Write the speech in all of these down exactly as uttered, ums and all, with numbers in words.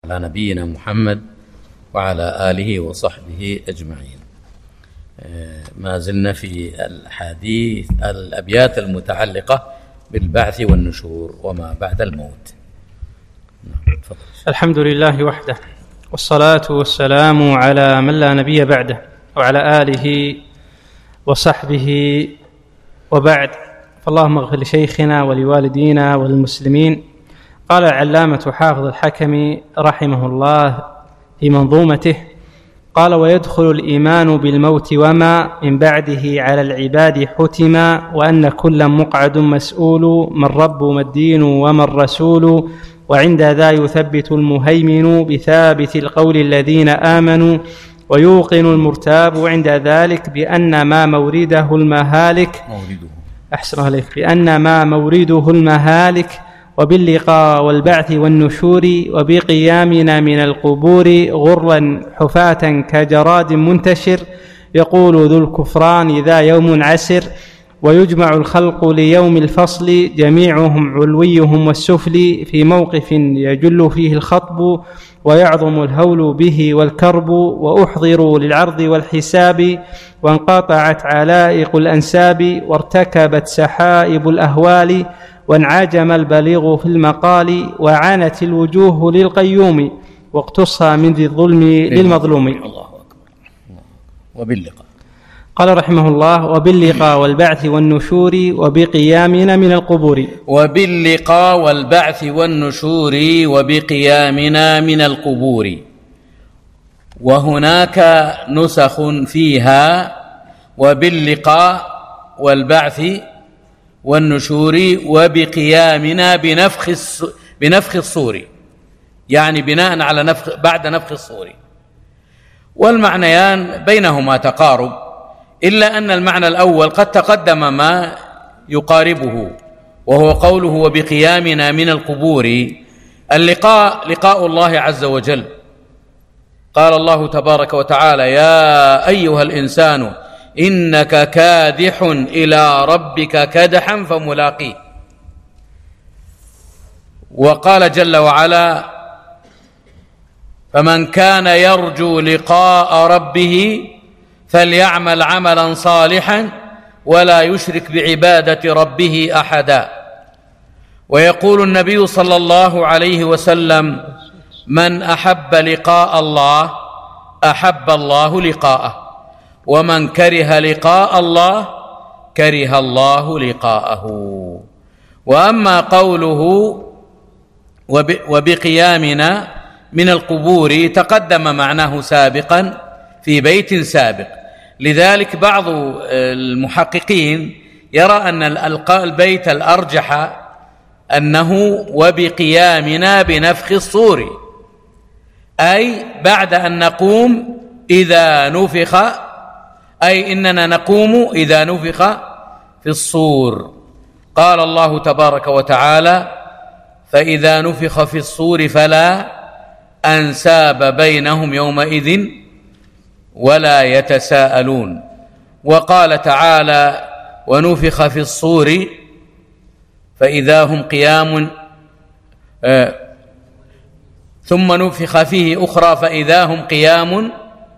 على نبينا محمد وعلى آله وصحبه أجمعين. ما زلنا في الحديث الأبيات المتعلقة بالبعث والنشور وما بعد الموت. الحمد لله وحده، والصلاة والسلام على من لا نبي بعده، وعلى آله وصحبه وبعد. فاللهم اغفر لشيخنا ولوالدينا وللمسلمين. قال العلامة حافظ الحكمي رحمه الله في منظومته: قال: ويدخل الإيمان بالموت وما من بعده على العباد حتما، وأن كل مقعد مسؤول، من رب ما الدين وما الرسول، وعند ذا يثبت المهيمن بثابت القول الذين آمنوا، ويوقن المرتاب عند ذلك بأن ما مورده المهالك مورده أحسن عليك بأن ما مورده المهالك، وباللقاء والبعث والنشور، وبقيامنا من القبور غرا حفاة كجراد منتشر، يقول ذو الكفران ذا يوم عسر، ويجمع الخلق ليوم الفصل جميعهم علويهم والسفلي، في موقف يجل فيه الخطب ويعظم الهول به والكرب، وأحضروا للعرض والحساب، وانقطعت علائق الأنساب، وارتكبت سحائب الأهوال، وانعجم البليغ في المقال، وعانت الوجوه للقيوم، واقتصى من ذي الظلم للمظلوم. الله أكبر. وباللقاء. قال رحمه الله: وباللقاء والبعث والنشور، وبقيامنا من القبور. وباللقاء والبعث والنشور، وبقيامنا من القبور. وهناك نسخ فيها وباللقاء والبعث والنشور وبقيامنا بنفخ بنفخ الصور، يعني بناء على نفخ بعد نفخ الصور. والمعنيان بينهما تقارب، إلا أن المعنى الأول قد تقدم ما يقاربه، وهو قوله وبقيامنا من القبور. اللقاء لقاء الله عز وجل. قال الله تبارك وتعالى: يا أيها الإنسان إنك كادح إلى ربك كدحا فملاقيه. وقال جل وعلا: فمن كان يرجو لقاء ربه فليعمل عملا صالحا ولا يشرك بعبادة ربه أحدا. ويقول النبي صلى الله عليه وسلم: من أحب لقاء الله أحب الله لقاءه، ومن كره لقاء الله كره الله لقاءه. وأما قوله وبقيامنا من القبور تقدم معناه سابقا في بيت سابق، لذلك بعض المحققين يرى أن البيت الأرجح أنه وبقيامنا بنفخ الصور، أي بعد أن نقوم إذا نفخ، أي إننا نقوم إذا نفخ في الصور. قال الله تبارك وتعالى: فإذا نفخ في الصور فلا أنساب بينهم يومئذ ولا يتساءلون. وقال تعالى: ونفخ في الصور فإذا هم قيام آه ثم نفخ فيه أخرى فإذا هم قيام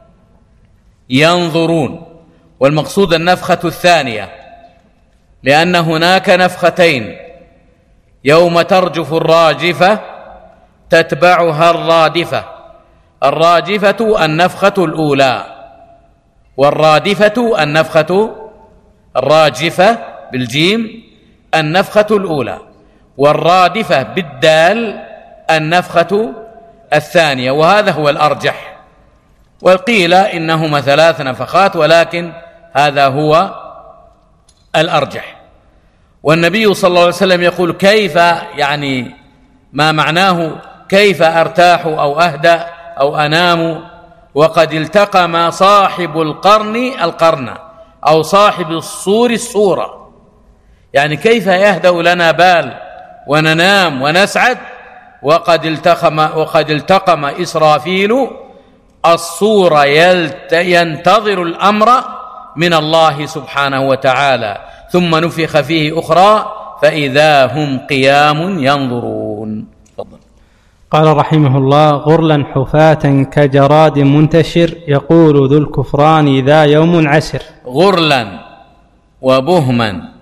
ينظرون. والمقصود النفخة الثانية، لأن هناك نفختين: يوم ترجف الراجفة تتبعها الرادفة. الراجفة النفخة الأولى، والرادفة النفخة الراجفة بالجيم النفخة الأولى، والرادفة بالدال النفخة الثانية. وهذا هو الأرجح. وقيل إنهما ثلاث نفخات، ولكن هذا هو الأرجح. والنبي صلى الله عليه وسلم يقول: كيف، يعني ما معناه كيف أرتاح أو أهدأ أو أنام وقد التقم صاحب القرن القرن، أو صاحب الصور الصورة. يعني كيف يهدأ لنا بال وننام ونسعد وقد التقم وقد التقم إسرافيل الصور ينتظر الأمر من الله سبحانه وتعالى، ثم نفخ فيه أخرى فإذا هم قيام ينظرون. فضل. قال رحمه الله: غرلا حفاة كجراد منتشر يقول ذو الكفران ذا يوم عسر. غرلا وبهما.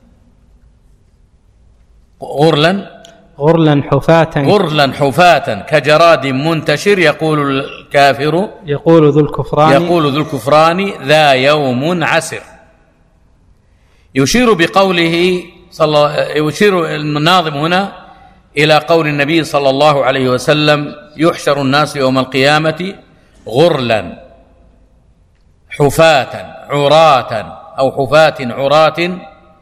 غرلا غرلا حفاة غرلا حفاة كجراد منتشر يقول الكافر يقول ذو الكفران يقول ذو الكفران ذا يوم عسر. يشير بقوله صلى يشير الناظم هنا إلى قول النبي صلى الله عليه وسلم: يحشر الناس يوم القيامة غرلا حفاة عراة أو حفاة عراة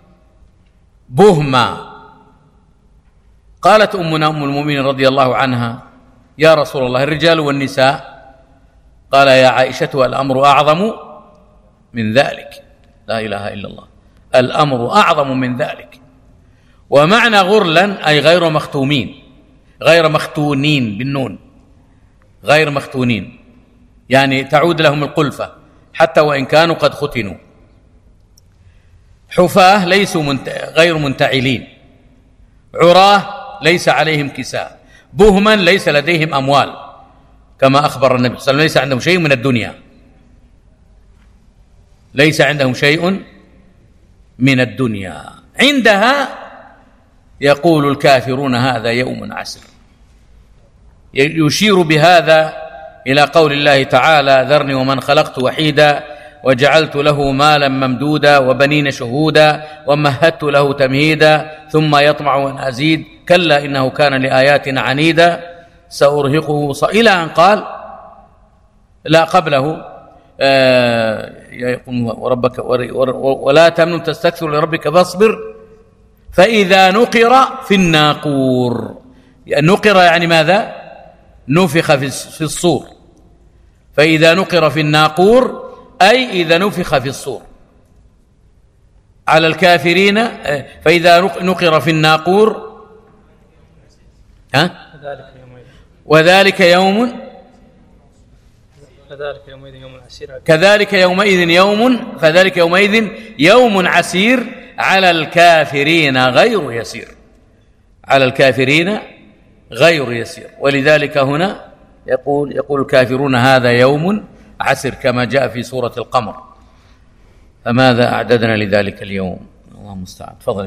بهما. قالت أمنا أم المؤمنين رضي الله عنها: يا رسول الله، الرجال والنساء؟ قال: يا عائشة، الأمر أعظم من ذلك. لا إله إلا الله، الأمر أعظم من ذلك. ومعنى غرلا أي غير مختومين، غير مختونين بالنون، غير مختونين، يعني تعود لهم القلفة حتى وإن كانوا قد ختنوا. حفاة ليسوا منت... غير منتعلين. عراه ليس عليهم كساء. بهما ليس لديهم أموال، كما أخبر النبي صلى الله عليه وسلم: ليس عندهم شيء من الدنيا، ليس عندهم شيء من الدنيا. عندها يقول الكافرون هذا يوم عسر. يشير بهذا إلى قول الله تعالى: ذرني ومن خلقت وحيدا وجعلت له مالا ممدودا وبنين شهودا ومهدت له تمهيدا ثم يطمع أن أزيد كلا إنه كان لآياتنا عنيدا سأرهقه ص... إلى أن قال لا قبله آه وربك ولا تمنن تستكثر لربك فاصبر فإذا نقر في الناقور. نقر يعني ماذا؟ نفخ في الصور. فإذا نقر في الناقور أي إذا نفخ في الصور على الكافرين. فإذا نقر في الناقور ها وذلك يوم كذلك يومئذ يوم عسير كذلك يومئذ يوم فذلك يومئذ يوم عسير على الكافرين غير يسير، على الكافرين غير يسير. ولذلك هنا يقول يقول الكافرون هذا يوم عسر كما جاء في سورة القمر. فماذا أعددنا لذلك اليوم؟ الله المستعان. تفضل.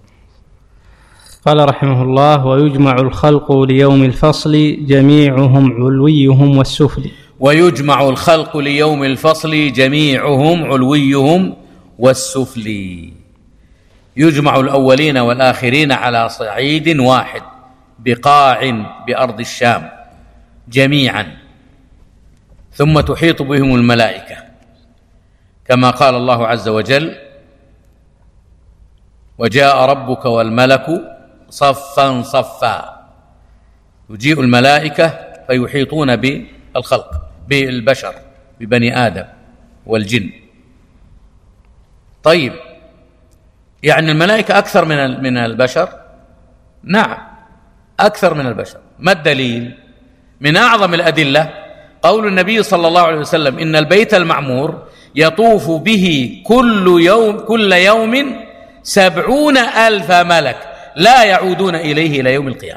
قال رحمه الله: ويجمع الخلق ليوم الفصل جميعهم علويهم والسفلي. ويجمع الخلق ليوم الفصل جميعهم علويهم والسفلي. يجمع الأولين والآخرين على صعيد واحد بقاع بأرض الشام جميعا، ثم تحيط بهم الملائكة كما قال الله عز وجل: وجاء ربك والملك صفا صفا. يجيء الملائكة فيحيطون بالخلق بالبشر ببني آدم والجن. طيب، يعني الملائكة أكثر من من البشر؟ نعم، أكثر من البشر. ما الدليل؟ من أعظم الأدلة قول النبي صلى الله عليه وسلم: إن البيت المعمور يطوف به كل يوم كل يوم سبعون ألف ملك لا يعودون إليه إلى يوم القيامة.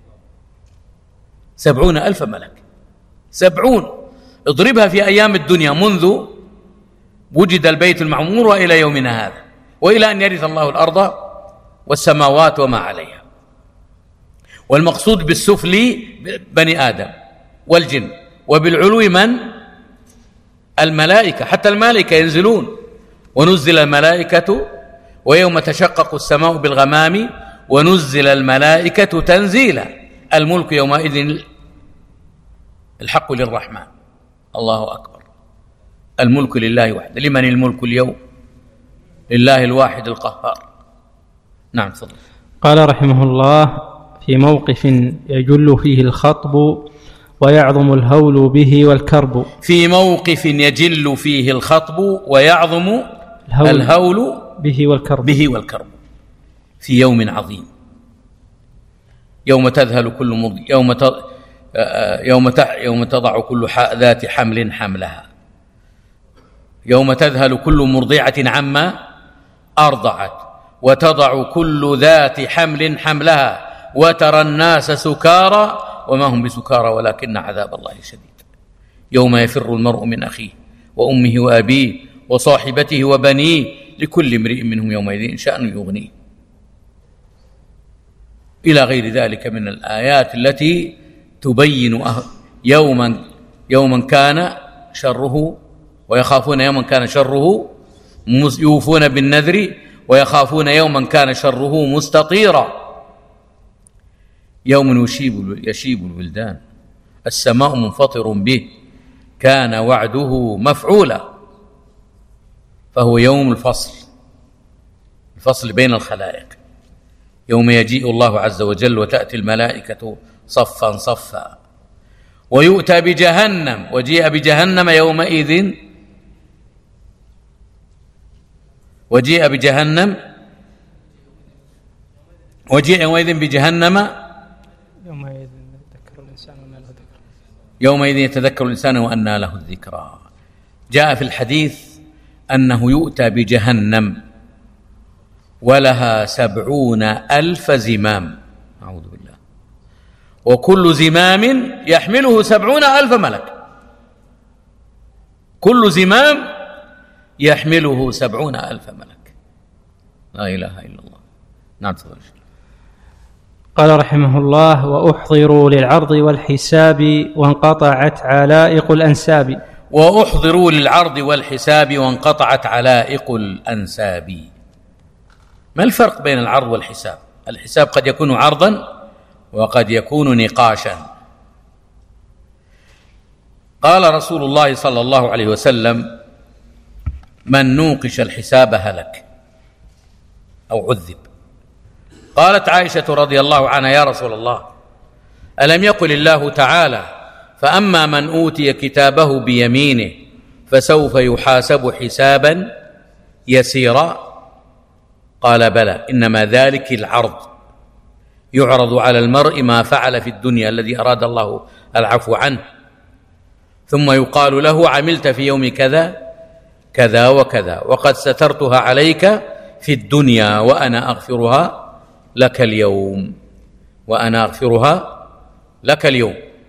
سبعون ألف ملك، سبعون، اضربها في أيام الدنيا منذ وجد البيت المعمور وإلى يومنا هذا، وإلى أن يرث الله الأرض والسماوات وما عليها. والمقصود بالسفلي بني آدم والجن، وبالعلو من؟ الملائكة. حتى الملائكة ينزلون. ونزل الملائكة ويوم تشقق السماء بالغمام ونزل الملائكة تنزيلا. الملك يومئذ الحق للرحمن. الله أكبر. الملك لله وحده. لمن الملك اليوم؟ لله الواحد القهار. نعم تفضل. قال رحمه الله: في موقف يجل فيه الخطب ويعظم الهول به والكرب. في موقف يجل فيه الخطب ويعظم الهول, الهول به والكرب به والكرب في يوم عظيم. يوم تذهل كل مرض يوم ت... يوم ت... يوم تضع كل ذات حمل حملها. يوم تذهل كل مرضعة عما أرضعت وتضع كل ذات حمل حملها وترى الناس سكارى وما هم بسكارى ولكن عذاب الله شديد. يوم يفر المرء من أخيه وأمه وأبيه وصاحبته وبنيه لكل امرئ منهم يومئذ شأن يغنيه، إلى غير ذلك من الآيات التي تبين يوما يوما كان شره، ويخافون يوما كان شره، يوفون بالنذر ويخافون يوما كان شره مستطيرا. يوم يشيب يشيب الولدان، السماء منفطر به، كان وعده مفعولا. فهو يوم الفصل، الفصل بين الخلائق. يوم يجيء الله عز وجل وتأتي الملائكة صفا صفا، ويؤتى بجهنم، وجيء بجهنم يومئذ وجيء بجهنم وجيء يومئذ بجهنم يومئذ يتذكر الإنسان وأنى له ذكرى يومئذ يتذكر الإنسان وأنى له الذكرى. جاء في الحديث أنه يؤتى بجهنم ولها سبعون ألف زمام، أعوذ بالله، وكل زمام يحمله سبعون ألف ملك، كل زمام يحمله سبعون ألف ملك. لا إله إلا الله. نعم تفضل. قال رحمه الله: وأحضروا للعرض والحساب وانقطعت علائق الأنساب. وأحضروا للعرض والحساب وانقطعت علائق الأنساب. ما الفرق بين العرض والحساب؟ الحساب قد يكون عرضا وقد يكون نقاشا. قال رسول الله صلى الله عليه وسلم: من نوقش الحساب هلك أو عذب. قالت عائشة رضي الله عنها: يا رسول الله، ألم يقل الله تعالى: فأما من أوتي كتابه بيمينه فسوف يحاسب حسابا يسيرا؟ قال: بلى، إنما ذلك العرض، يعرض على المرء ما فعل في الدنيا الذي أراد الله العفو عنه، ثم يقال له: عملت في يوم كذا كذا وكذا، وقد سترتها عليك في الدنيا وأنا أغفرها لك اليوم، وأنا أغفرها لك اليوم.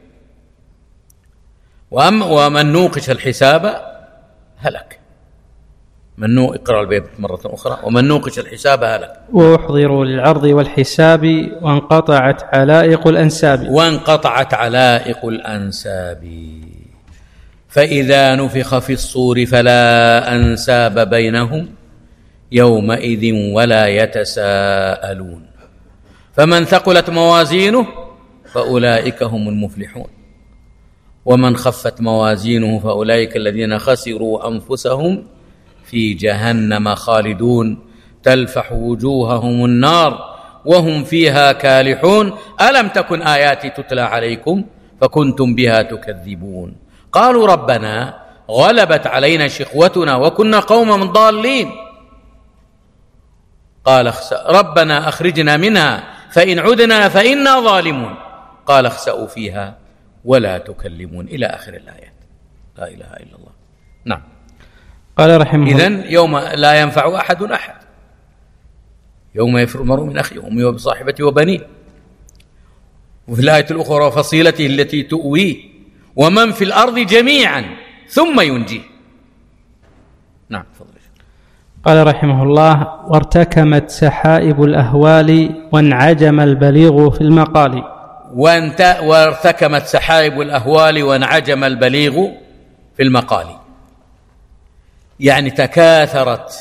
ومن نوقش الحساب هلك. من نو اقرأ البيت مرة أخرى: ومن نوقش الحساب هلك. وأحضروا للعرض والحساب وانقطعت علائق الأنساب. وانقطعت علائق الأنساب. فإذا نفخ في الصور فلا أنساب بينهم يومئذ ولا يتساءلون. فمن ثقلت موازينه فأولئك هم المفلحون، ومن خفت موازينه فأولئك الذين خسروا أنفسهم في جهنم خالدون، تلفح وجوههم النار وهم فيها كالحون. ألم تكن آياتي تتلى عليكم فكنتم بها تكذبون. قالوا ربنا غلبت علينا شقوتنا وكنا قوما ضالين. قال: ربنا أخرجنا منها فإن عدنا فإنا ظالمون. قال: اخسأوا فيها ولا تكلمون، إلى آخر الآيات. لا إله إلا الله. نعم. قال رحمه الله: إذن يوم لا ينفع أحد أحد، يوم يفر المرء من أخيه وأمه وبصاحبته وبنيه. وفي الآية الأخرى: فصيلته التي تؤويه ومن في الأرض جميعا ثم ينجيه. نعم تفضل. قال رحمه الله: وارتكمت سحائب الأهوال وانعجم البليغ في المقال. وانت وارتكمت سحائب الأهوال وانعجم البليغ في المقال، يعني تكاثرت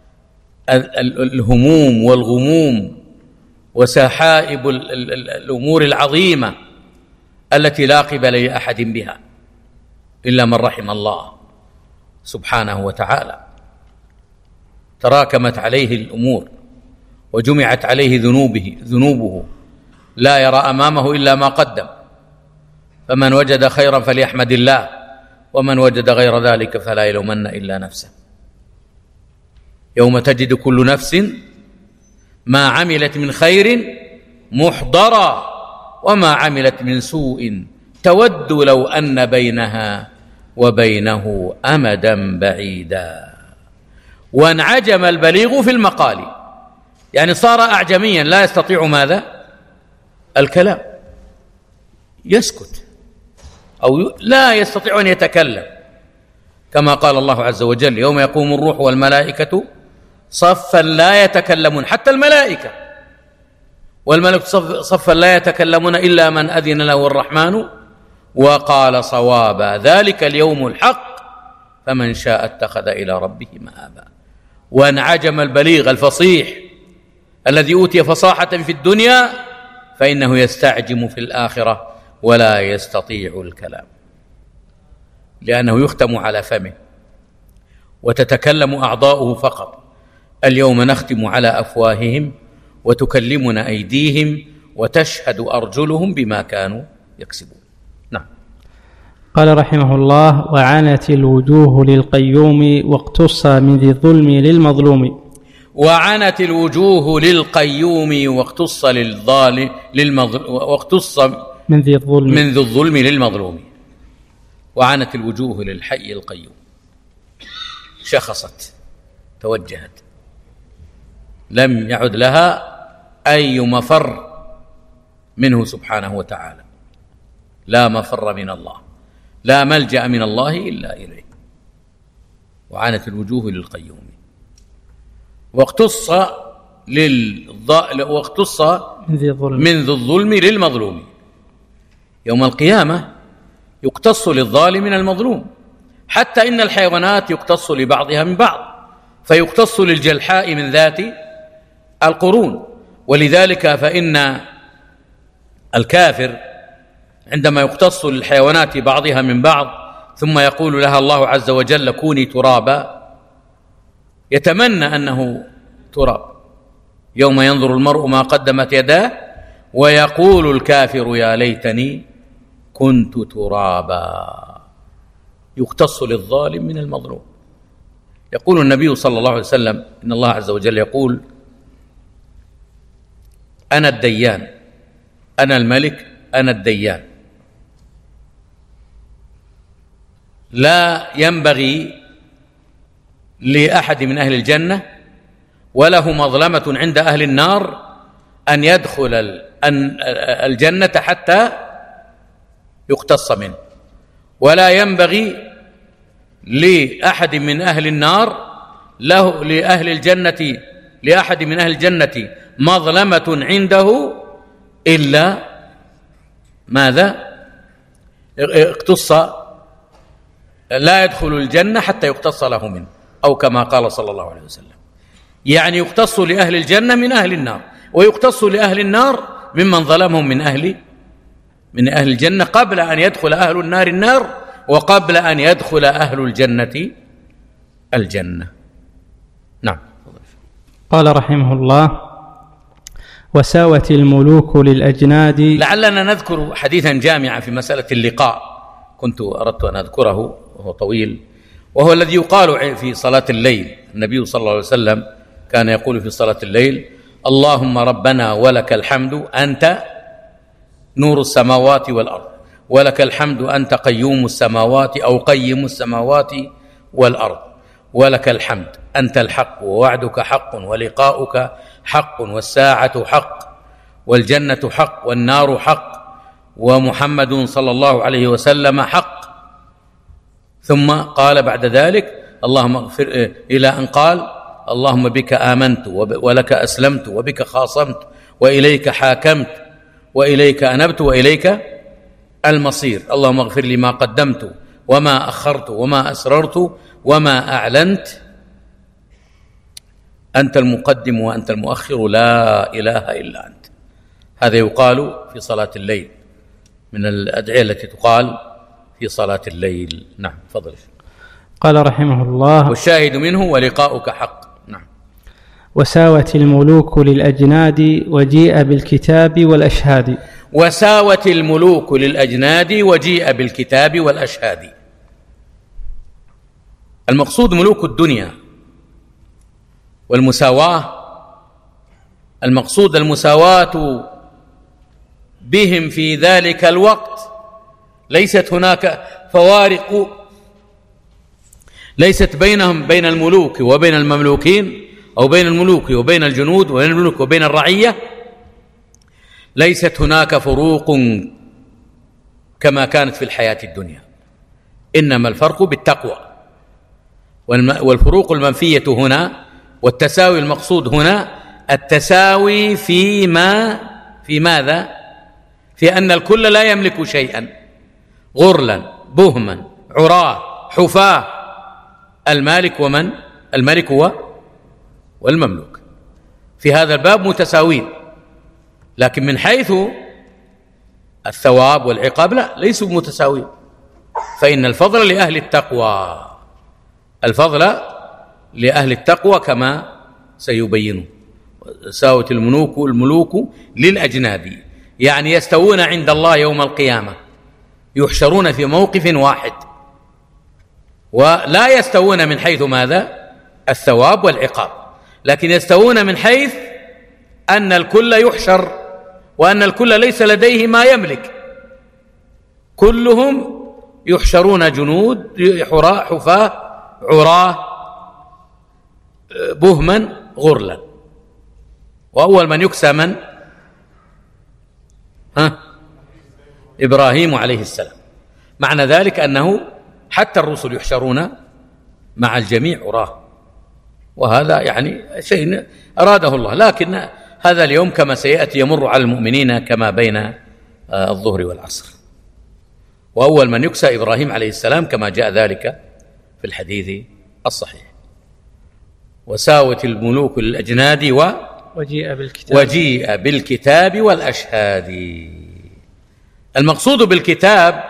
الهموم والغموم وسحائب الأمور العظيمة التي لا قبل لأحد بها إلا من رحم الله سبحانه وتعالى. تراكمت عليه الأمور وجمعت عليه ذنوبه ذنوبه لا يرى أمامه إلا ما قدم. فمن وجد خيرا فليحمد الله، ومن وجد غير ذلك فلا يلومن إلا نفسه. يوم تجد كل نفس ما عملت من خير محضرا وما عملت من سوء تود لو أن بينها وبينه أمدا بعيدا. وانعجم البليغ في المقال، يعني صار أعجميا لا يستطيع ماذا؟ الكلام. يسكت أو لا يستطيع أن يتكلم، كما قال الله عز وجل: يوم يقوم الروح والملائكة صفا لا يتكلمون، حتى الملائكة والملك صفا لا يتكلمون إلا من أذن له الرحمن وقال صوابا، ذلك اليوم الحق فمن شاء اتخذ إلى ربه مآبا. وانعجم البليغ الفصيح الذي أوتي فصاحة في الدنيا فإنه يستعجم في الآخرة ولا يستطيع الكلام، لأنه يختم على فمه وتتكلم أعضاؤه فقط. اليوم نختم على أفواههم وتكلمنا أيديهم وتشهد أرجلهم بما كانوا يكسبون. نعم. قال رحمه الله: وعنت الوجوه للقيوم واقتص من ذي الظلم للمظلوم. وعنت الوجوه للقيوم واقتص للظالم للمظلوم واقتص من ذي الظلم من ذي الظلم للمظلوم. وعنت الوجوه للحي القيوم، شخصت توجهت، لم يعد لها أي مفر منه سبحانه وتعالى، لا مفر من الله، لا ملجأ من الله إلا إليه. وعنت الوجوه للقيوم واقتص للض... واقتص من ذي الظلم من ذي الظلم للمظلوم. يوم القيامة يقتص للظالم من المظلوم، حتى إن الحيوانات يقتص لبعضها من بعض، فيقتص للجلحاء من ذات القرون. ولذلك فإن الكافر عندما يقتص للحيوانات بعضها من بعض ثم يقول لها الله عز وجل: كوني ترابا، يتمنى أنه تراب. يوم ينظر المرء ما قدمت يداه ويقول الكافر: يا ليتني كنت ترابا. يقتص للظالم من المظلوم. يقول النبي صلى الله عليه وسلم: إن الله عز وجل يقول: أنا الديان، أنا الملك، أنا الديان. لا ينبغي لأحد من أهل الجنة وله مظلمة عند أهل النار أن يدخل الجنة حتى يقتص منه، ولا ينبغي لأحد من أهل النار له لأهل الجنة لأحد من أهل الجنة مظلمة عنده إلا ماذا؟ اقتص، لا يدخل الجنة حتى يقتص له منه، أو كما قال صلى الله عليه وسلم. يعني يقتص لأهل الجنة من أهل النار، ويقتص لأهل النار ممن ظلمهم من أهل من أهل الجنة قبل أن يدخل أهل النار النار، وقبل أن يدخل أهل الجنة الجنة. نعم. قال رحمه الله: وساوت الملوك للأجناد. لعلنا نذكر حديثا جامعا في مسألة اللقاء كنت أردت أن أذكره وهو طويل، وهو الذي يقال في صلاة الليل. النبي صلى الله عليه وسلم كان يقول في صلاة الليل: اللهم ربنا ولك الحمد أنت نور السماوات والأرض، ولك الحمد أنت قيوم السماوات أو قيم السماوات والأرض، ولك الحمد أنت الحق ووعدك حق ولقاؤك حق والساعة حق والجنة حق والنار حق ومحمد صلى الله عليه وسلم حق. ثم قال بعد ذلك: اللهم اغفر، إلى أن قال: اللهم بك آمنت ولك أسلمت وبك خاصمت وإليك حاكمت وإليك أنبت وإليك المصير. اللهم اغفر لي ما قدمت وما أخرت وما أسررت وما أعلنت، أنت المقدم وأنت المؤخر، لا إله إلا أنت. هذا يقال في صلاة الليل، من الأدعية التي تقال في صلاة الليل. نعم. فضل. قال رحمه الله: والشاهد منه ولقاؤك حق. نعم. وساوت الملوك للأجناد وجيء بالكتاب والأشهاد. وساوت الملوك للأجناد وجيء بالكتاب والأشهاد. المقصود ملوك الدنيا والمساواة. المقصود المساواة بهم في ذلك الوقت. ليست هناك فوارق، ليست بينهم بين الملوك وبين المملوكين، أو بين الملوك وبين الجنود وبين الملوك وبين الرعية. ليست هناك فروق كما كانت في الحياة الدنيا، إنما الفرق بالتقوى. والفروق المنفية هنا والتساوي المقصود هنا التساوي فيما في ماذا؟ في أن الكل لا يملك شيئا، غرلا بهما عراه حفاه، المالك ومن؟ الملك هو والمملوك، في هذا الباب متساوين، لكن من حيث الثواب والعقاب لا، ليسوا متساوين، فإن الفضل لأهل التقوى، الفضل لأهل التقوى كما سيبين. ساوت الملوك الملوك للأجناد، يعني يستوون عند الله يوم القيامة، يحشرون في موقف واحد، ولا يستوون من حيث ماذا؟ الثواب والعقاب، لكن يستوون من حيث أن الكل يحشر، وأن الكل ليس لديه ما يملك، كلهم يحشرون جنود حراء حفاة عراه بهما غرلا. وأول من يكسى من؟ ها؟ إبراهيم عليه السلام. معنى ذلك أنه حتى الرسل يحشرون مع الجميع عراه، وهذا يعني شيء أراده الله، لكن هذا اليوم كما سيأتي يمر على المؤمنين كما بين الظهر والعصر. وأول من يكسى إبراهيم عليه السلام كما جاء ذلك في الحديث الصحيح. وساوت الملوك للأجناد و وجيء بالكتاب, وجيء بالكتاب والأشهاد. المقصود بالكتاب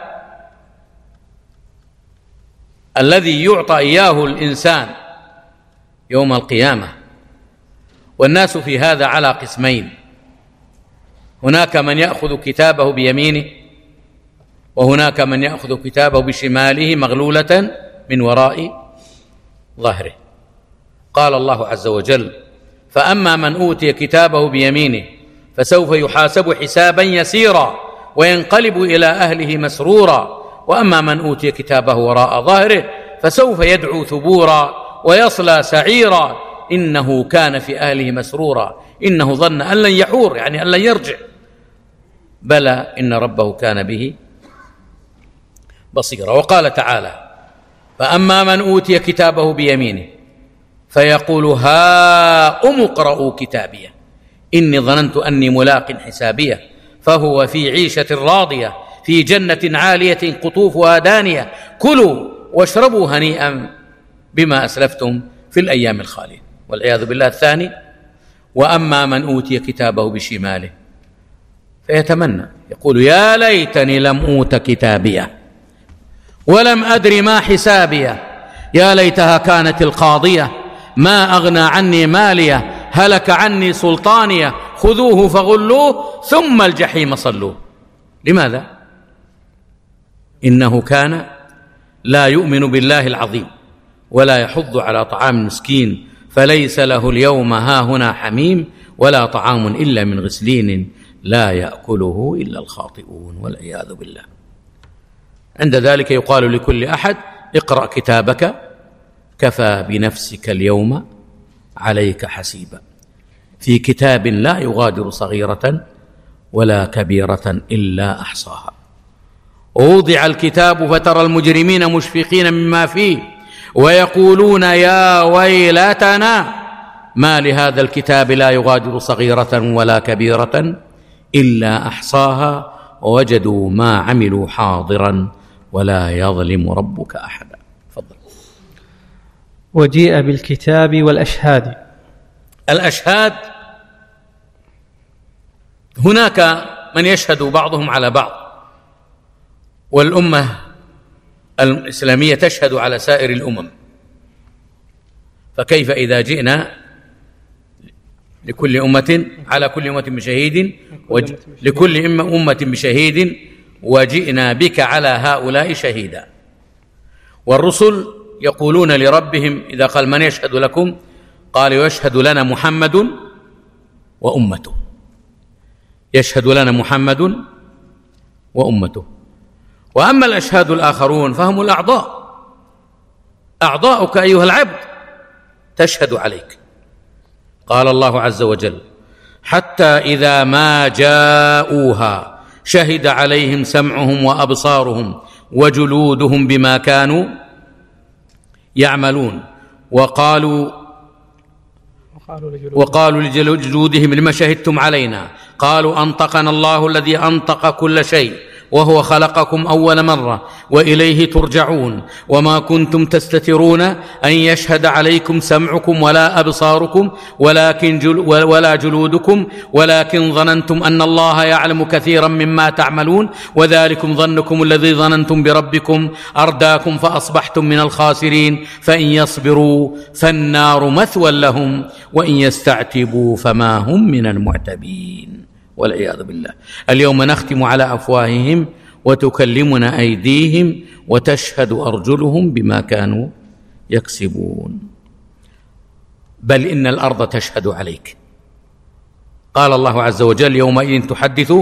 الذي يعطى إياه الإنسان يوم القيامة، والناس في هذا على قسمين: هناك من يأخذ كتابه بيمينه، وهناك من يأخذ كتابه بشماله مغلولة من وراء ظهره. قال الله عز وجل: فأما من أوتي كتابه بيمينه فسوف يحاسب حسابا يسيرا وينقلب إلى أهله مسرورا، وأما من أوتي كتابه وراء ظهره فسوف يدعو ثبورا ويصلى سعيرا إنه كان في أهله مسرورا إنه ظن أن لن يحور، يعني أن لن يرجع، بلى إن ربه كان به بصيرا. وقال تعالى: فأما من أوتي كتابه بيمينه فيقول هاؤم اقرءوا كتابيه إني ظننت أني ملاق حسابيه فهو في عيشة راضية في جنة عالية قطوفها دانية كلوا واشربوا هنيئا بما أسلفتم في الأيام الخالية. والعياذ بالله. الثاني: وأما من أوتي كتابه بشماله فيتمنى يقول يا ليتني لم أوت كتابيه ولم أدر ما حسابيه يا ليتها كانت القاضية ما أغنى عني ماليه هلك عني سلطانيه خذوه فغلوه ثم الجحيم صلوه. لماذا؟ إنه كان لا يؤمن بالله العظيم ولا يحض على طعام المسكين فليس له اليوم هاهنا حميم ولا طعام إلا من غسلين لا يأكله إلا الخاطئون والعياذ بالله. عند ذلك يقال لكل أحد اقرأ كتابك كفى بنفسك اليوم عليك حسيبا في كتاب لا يغادر صغيرة ولا كبيرة إلا أحصاها. ووضع الكتاب فترى المجرمين مشفقين مما فيه ويقولون يا ويلتنا ما لهذا الكتاب لا يغادر صغيرة ولا كبيرة إلا أحصاها ووجدوا ما عملوا حاضرا ولا يظلم ربك أحدا. تفضل. وجيء بالكتاب والأشهاد. الأشهاد هناك من يشهد بعضهم على بعض، والأمة الإسلامية تشهد على سائر الأمم، فكيف إذا جئنا لكل أمة على كل أمة بشهيد وج... لكل أمة بشهيد وجئنا بك على هؤلاء شهيدا. والرسل يقولون لربهم إذا قال من يشهد لكم قال يشهد لنا محمد وأمته، يشهد لنا محمد وأمته. وأما الأشهاد الآخرون فهم الأعضاء، أعضاؤك أيها العبد تشهد عليك. قال الله عز وجل حتى إذا ما جاءوها شهد عليهم سمعهم وأبصارهم وجلودهم بما كانوا يعملون. وقالوا وقالوا لجلودهم لما شهدتم علينا؟ قالوا أنطقنا الله الذي أنطق كل شيء وهو خلقكم أول مرة وإليه ترجعون. وما كنتم تستترون أن يشهد عليكم سمعكم ولا أبصاركم ولكن جل ولا جلودكم ولكن ظننتم أن الله يعلم كثيرا مما تعملون وذلكم ظنكم الذي ظننتم بربكم أرداكم فأصبحتم من الخاسرين. فإن يصبروا فالنار مثوى لهم وإن يستعتبوا فما هم من المعتبين والعياذ بالله. اليوم نختم على أفواههم وتكلمنا أيديهم وتشهد أرجلهم بما كانوا يكسبون. بل إن الأرض تشهد عليك. قال الله عز وجل يومئذ تحدث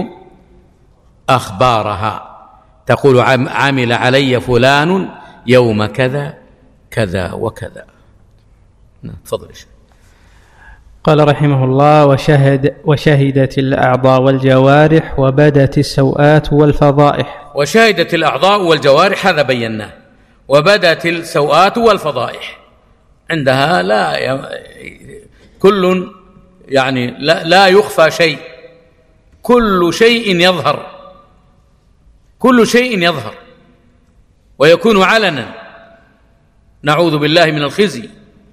أخبارها تقول عمل علي فلان يوم كذا كذا وكذا. تفضل. قال رحمه الله وشهد وشهدت الأعضاء والجوارح وبدت السوءات والفضائح. وشهدت الأعضاء والجوارح هذا بيناه، وبدت السوءات والفضائح. عندها لا ي... كل يعني لا, لا يخفى شيء، كل شيء يظهر، كل شيء يظهر ويكون علنا. نعوذ بالله من الخزي.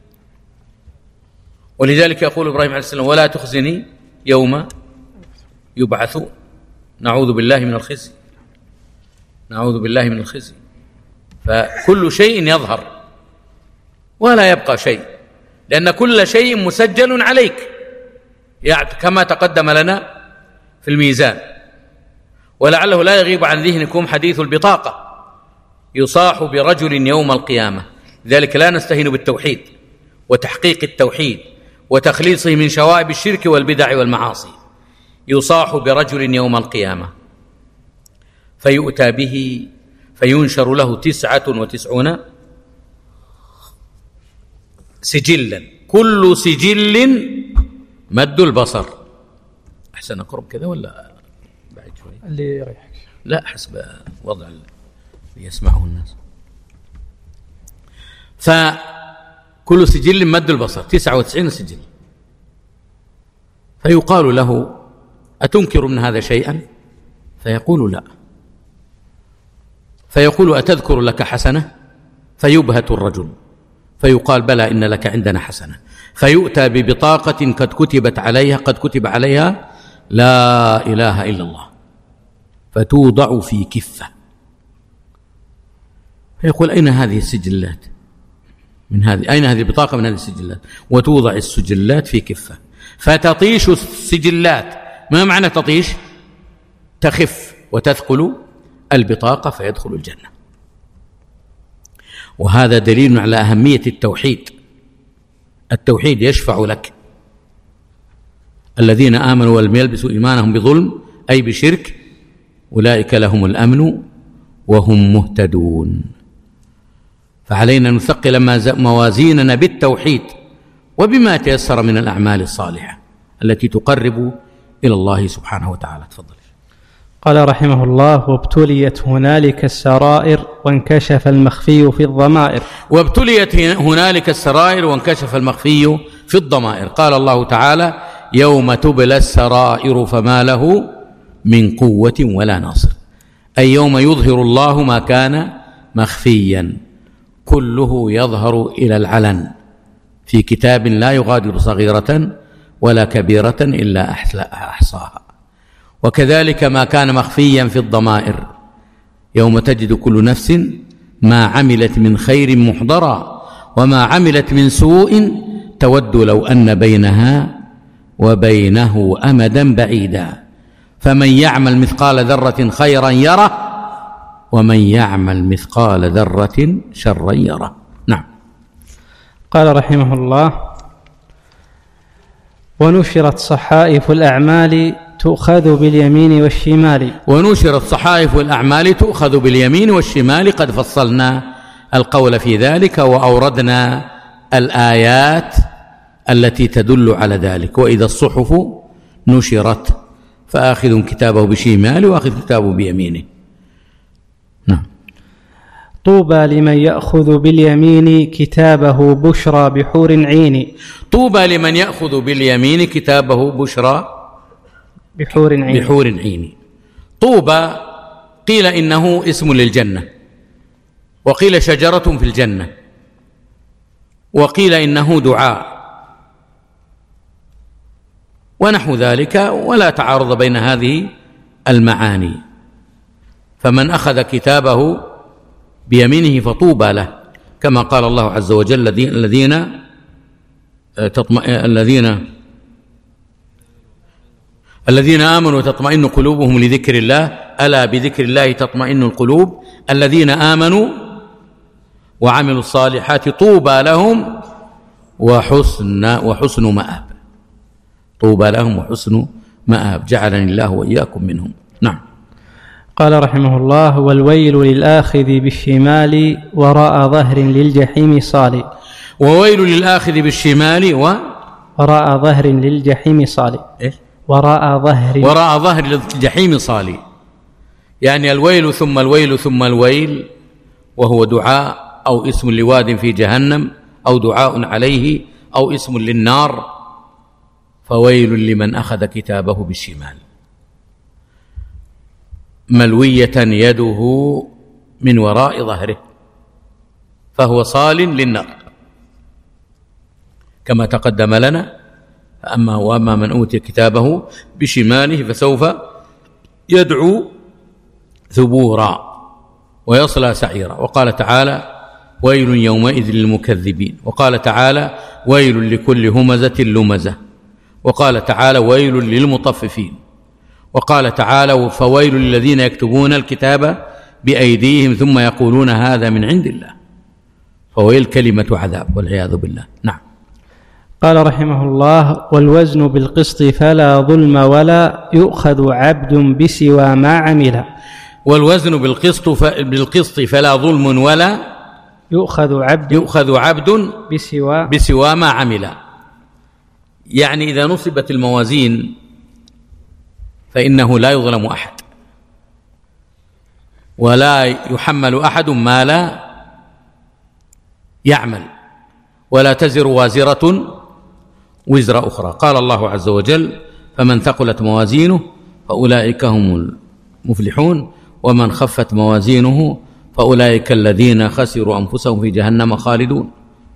ولذلك يقول إبراهيم عليه السلام ولا تخزني يوم يبعثون. نعوذ بالله من الخزي، نعوذ بالله من الخزي. فكل شيء يظهر ولا يبقى شيء، لأن كل شيء مسجل عليك يعني كما تقدم لنا في الميزان. ولعله لا يغيب عن ذهنكم حديث البطاقة، يصاح برجل يوم القيامة. لذلك لا نستهين بالتوحيد وتحقيق التوحيد وتخليصه من شوائب الشرك والبدع والمعاصي. يصاح برجل يوم القيامة فيؤتى به فينشر له تسعة وتسعون سجلا، كل سجل مد البصر. أحسن أقرب كذا ولا بعد شوي؟ اللي يريحك. لا، حسب وضع اللي يسمعه الناس. فكل سجل مد البصر، تسعة وتسعين سجل. فيقال له أتنكر من هذا شيئا؟ فيقول لا. فيقول أتذكر لك حسنة؟ فيبهت الرجل فيقال بلى إن لك عندنا حسنة. فيؤتى ببطاقة قد كتبت عليها قد كتب عليها لا إله إلا الله، فتوضع في كفة. فيقول أين هذه السجلات؟ من هذه أين هذه البطاقة من هذه السجلات؟ وتوضع السجلات في كفة فتطيش السجلات. ما معنى تطيش؟ تخف وتثقل البطاقة فيدخل الجنة. وهذا دليل على أهمية التوحيد. التوحيد يشفع لك. الذين آمنوا ولم يلبسوا إيمانهم بظلم أي بشرك أولئك لهم الأمن وهم مهتدون. فعلينا نثقل موازيننا بالتوحيد وبما تيسر من الأعمال الصالحة التي تقرب إلى الله سبحانه وتعالى. تفضل. قال رحمه الله وابتليت هنالك السرائر وانكشف المخفي في الضمائر. وابتليت هنالك السرائر وانكشف المخفي في الضمائر. قال الله تعالى يوم تبلى السرائر فما له من قوة ولا ناصر، أي يوم يظهر الله ما كان مخفيا كله يظهر إلى العلن في كتاب لا يغادر صغيرة ولا كبيرة إلا أحصاها. وكذلك ما كان مخفيا في الضمائر يوم تجد كل نفس ما عملت من خير محضرا وما عملت من سوء تود لو أن بينها وبينه أمدا بعيدا فمن يعمل مثقال ذرة خيرا يره ومن يعمل مثقال ذرة شرا يره. نعم. قال رحمه الله ونشرت صحائف الأعمال تؤخذ باليمين والشمال. ونشرت صحائف الأعمال تؤخذ باليمين والشمال. قد فصلنا القول في ذلك وأوردنا الآيات التي تدل على ذلك. وإذا الصحف نشرت فآخذ كتابه بشماله وآخذ كتابه بيمينه. نعم. طوبى لمن يأخذ باليمين كتابه بشرى بحور عين. طوبى لمن يأخذ باليمين كتابه بشرى بحور عين. بحور عين. طوبى قيل إنه اسم للجنة، وقيل شجرة في الجنة، وقيل إنه دعاء ونحو ذلك، ولا تعارض بين هذه المعاني. فمن أخذ كتابه بيمينه فطوبى له، كما قال الله عز وجل الذين الذين الذين آمنوا تطمئن قلوبهم لذكر الله، ألا بذكر الله تطمئن القلوب، الذين آمنوا وعملوا الصالحات طوبى لهم وحسن وحسن مآب. طوبى لهم وحسن مآب، جعلني الله وإياكم منهم. نعم. قال رحمه الله: والويل للآخذ بالشمال وراء ظهر للجحيم صال. وويل للآخذ بالشمال و وراء ظهر للجحيم صال. إيه؟ وراء ظهر وراء ظهر للجحيم صال، يعني الويل ثم الويل ثم الويل، وهو دعاء أو اسم لواد في جهنم، أو دعاء عليه، أو اسم للنار. فويل لمن أخذ كتابه بالشمال، ملوية يده من وراء ظهره، فهو صال للنار كما تقدم لنا. أما وأما من أوتي كتابه بشماله فسوف يدعو ثبورا ويصلى سعيرا. وقال تعالى: ويل يومئذ للمكذبين. وقال تعالى: ويل لكل همزة لمزة. وقال تعالى: ويل للمطففين. وقال تعالى: فويل للذين يكتبون الكتاب بأيديهم ثم يقولون هذا من عند الله. فويل كلمة عذاب والعياذ بالله. نعم. قال رحمه الله: والوزن بالقسط فلا ظلم ولا يؤخذ عبد بسوى ما عمل. والوزن بالقسط بالقسط فلا ظلم ولا يؤخذ عبد يؤخذ عبد بسوى بسوى ما عمل. يعني إذا نصبت الموازين فإنه لا يظلم أحد، ولا يحمل أحد ما لا يعمل، ولا تزر وازرة وزر أخرى. قال الله عز وجل: فمن ثقلت موازينه فأولئك هم المفلحون، ومن خفت موازينه فأولئك الذين خسروا أنفسهم في جهنم خالدون.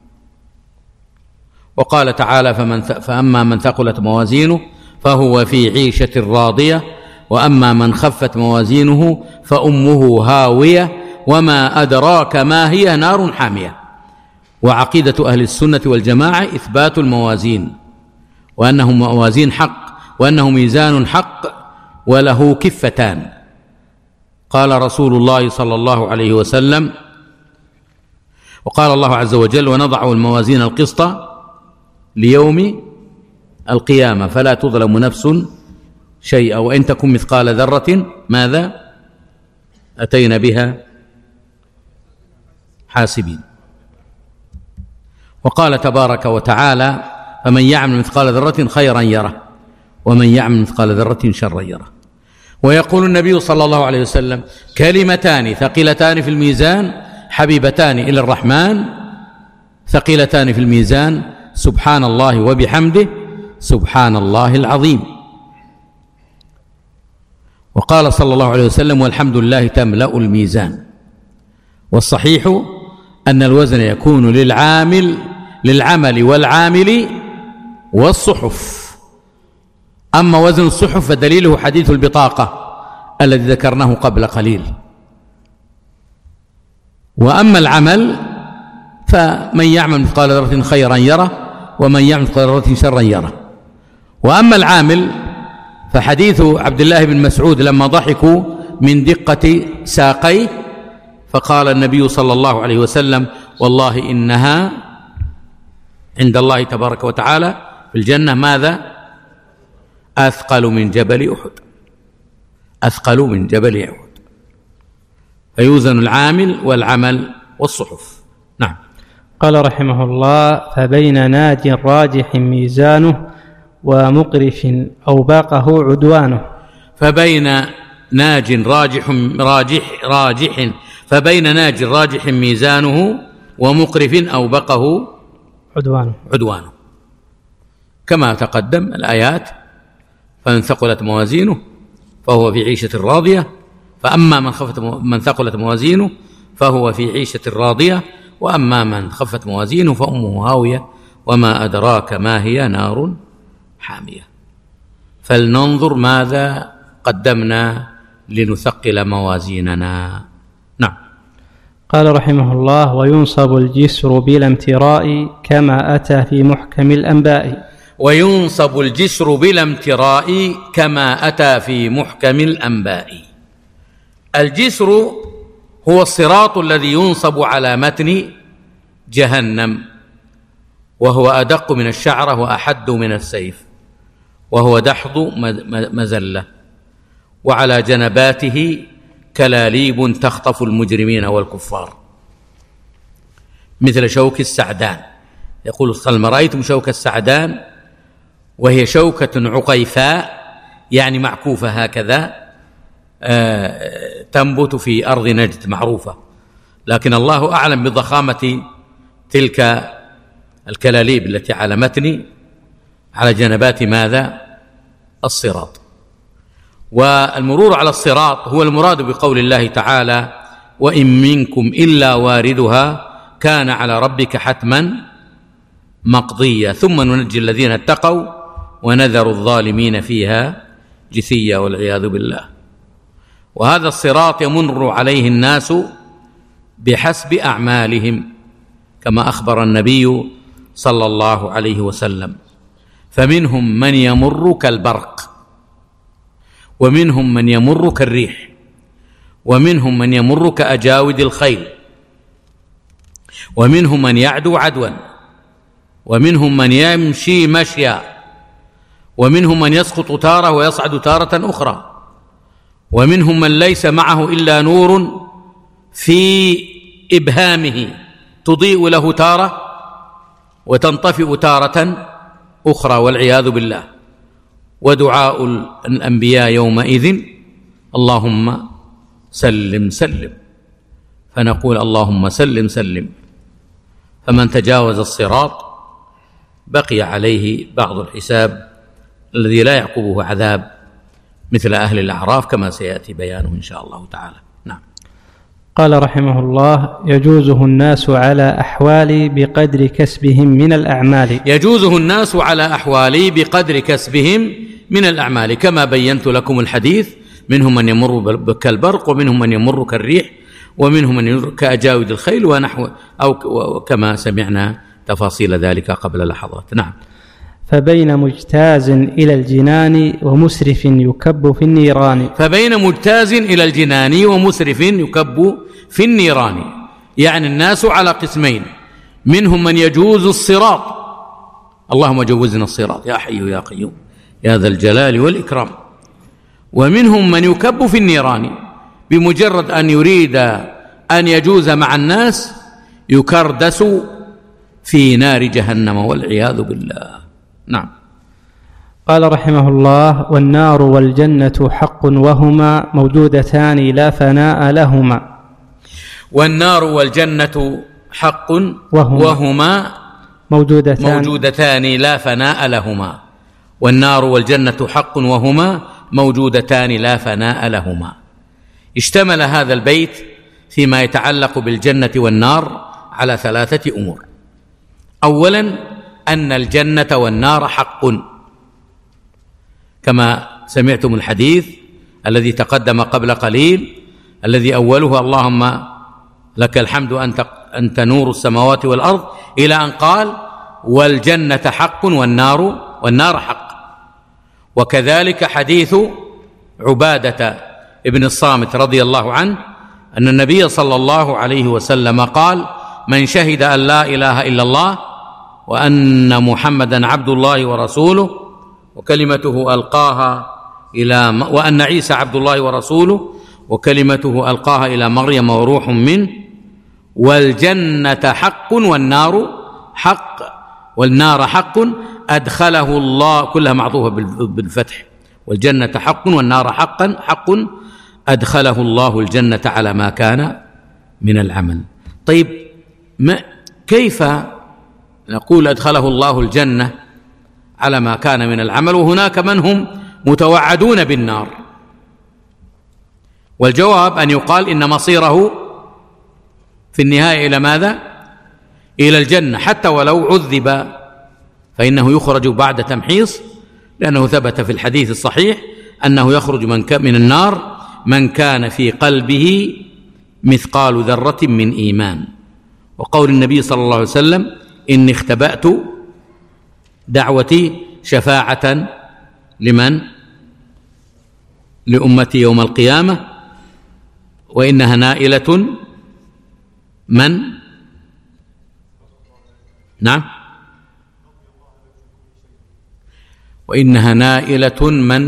وقال تعالى: فمن فأما من ثقلت موازينه فهو في عيشة راضية، وأما من خفت موازينه فأمه هاوية وما أدراك ما هي نار حامية. وعقيدة أهل السنة والجماعة إثبات الموازين، وأنه موازين حق، وأنه ميزان حق وله كفتان. قال رسول الله صلى الله عليه وسلم، وقال الله عز وجل: ونضع الموازين القسط ليوم القيامة فلا تظلم نفس شيئا وإن تكن مثقال ذرة ماذا أتينا بها حاسبين. وقال تبارك وتعالى: فمن يعمل مثقال ذرة خيرا يره ومن يعمل مثقال ذرة شرا يره. ويقول النبي صلى الله عليه وسلم: كلمتان ثقيلتان في الميزان حبيبتان إلى الرحمن ثقيلتان في الميزان، سبحان الله وبحمده سبحان الله العظيم. وقال صلى الله عليه وسلم: والحمد لله تملأ الميزان. والصحيح أن الوزن يكون للعامل للعمل والعامل والصحف. أما وزن الصحف فدليله حديث البطاقة الذي ذكرناه قبل قليل. وأما العمل فمن يعمل مثقال ذرة خيرا يره ومن يعمل مثقال ذرة شرا يره. وأما العامل فحديث عبد الله بن مسعود لما ضحكوا من دقة ساقيه فقال النبي صلى الله عليه وسلم: والله إنها عند الله تبارك وتعالى في الجنة ماذا؟ أثقل من جبل أحد. أثقل من جبل أحد. فيوزن العامل والعمل والصحف. نعم. قال رحمه الله: فبين ناج راجح ميزانه ومقرف أو باقه عدوانه. فبين ناج راجح راجح راجح فبين ناج راجح ميزانه ومقرف أوبقه عدوانه عدوانه كما تقدم الآيات. فمن ثقلت موازينه فهو في عيشة راضية، فأما من خفت من ثقلت موازينه فهو في عيشة راضية، وأما من خفت موازينه فأمه هاوية وما أدراك ما هي نار حامية. فلننظر ماذا قدمنا لنثقل موازيننا. نعم. قال رحمه الله: وينصب الجسر بلا امتراء كما أتى في محكم الأنباء. وينصب الجسر بلا امتراء كما أتى في محكم الأنباء. الجسر هو الصراط الذي ينصب على متن جهنم، وهو أدق من الشعرة وأحد من السيف، وهو دحض مزلة، وعلى جنباته كلاليب تخطف المجرمين والكفار مثل شوك السعدان. يقول هل رأيتم شوك السعدان؟ وهي شوكة عقيفاء يعني معكوفة هكذا، آه تنبت في أرض نجد معروفة، لكن الله أعلم بضخامة تلك الكلاليب التي على متن على جنبات ماذا؟ الصراط. والمرور على الصراط هو المراد بقول الله تعالى: وإن منكم إلا واردها كان على ربك حتما مقضيا ثم ننجي الذين اتقوا ونذر الظالمين فيها جثيا والعياذ بالله. وهذا الصراط يمر عليه الناس بحسب أعمالهم كما أخبر النبي صلى الله عليه وسلم: فمنهم من يمر كالبرق، ومنهم من يمر كالريح، ومنهم من يمر كأجاود الخيل، ومنهم من يعدو عدوا، ومنهم من يمشي مشيا، ومنهم من يسقط تارة ويصعد تارة أخرى، ومنهم من ليس معه إلا نور في إبهامه تضيء له تارة وتنطفئ تارة أخرى والعياذ بالله. ودعاء الأنبياء يومئذ: اللهم سلم سلم، فنقول اللهم سلم سلم. فمن تجاوز الصراط بقي عليه بعض الحساب الذي لا يعقبه عذاب مثل أهل الأعراف كما سيأتي بيانه إن شاء الله تعالى. نعم. قال رحمه الله: يجوزه الناس على أحوال بقدر كسبهم من الأعمال. يجوزه الناس على أحوال بقدر كسبهم من الأعمال كما بينت لكم الحديث: منهم من يمر كالبرق، ومنهم من يمر كالريح، ومنهم من يمر كأجاود الخيل ونحو، أو كما سمعنا تفاصيل ذلك قبل لحظات. نعم. فبين مجتاز إلى الجنان ومسرف يكب في النيران. فبين مجتاز إلى الجنان ومسرف يكب في النيران، يعني الناس على قسمين: منهم من يجوز الصراط، اللهم جوزنا الصراط يا حي يا قيوم يا ذا الجلال والإكرام، ومنهم من يكب في النيران، بمجرد أن يريد أن يجوز مع الناس يكردس في نار جهنم والعياذ بالله. نعم. قال رحمه الله: والنار والجنة حق وهما موجودتان لا فناء لهما. والنار والجنة حق وهما, وهما موجودتان, موجودتان لا فناء لهما. والنار والجنة حق وهما موجودتان لا فناء لهما. اشتمل هذا البيت فيما يتعلق بالجنة والنار على ثلاثة أمور: أولا أن الجنة والنار حق كما سمعتم الحديث الذي تقدم قبل قليل، الذي أوله: اللهم لك الحمد أنت, أنت نور السماوات والأرض، إلى أن قال: والجنة حق والنار والنار حق. وكذلك حديث عبادة ابن الصامت رضي الله عنه أن النبي صلى الله عليه وسلم قال: من شهد أن لا إله إلا الله وأن محمدا عبد الله ورسوله وكلمته ألقاها إلى وأن عيسى عبد الله ورسوله وكلمته ألقاها إلى مريم وروح منه، والجنة حق والنار حق والنار حق، أدخله الله، كلها معطوفة بالفتح، والجنة حق والنار حقا حق أدخله الله الجنة على ما كان من العمل. طيب ما كيف نقول أدخله الله الجنة على ما كان من العمل وهناك من هم متوعدون بالنار؟ والجواب أن يقال إن مصيره في النهاية إلى ماذا؟ إلى الجنة، حتى ولو عذب فإنه يخرج بعد تمحيص، لأنه ثبت في الحديث الصحيح أنه يخرج من, من النار من كان في قلبه مثقال ذرة من إيمان. وقول النبي صلى الله عليه وسلم: إني اختبأت دعوتي شفاعة لمن؟ لأمتي يوم القيامة، وإنها نائلة من؟ نعم، وإنها نائلة من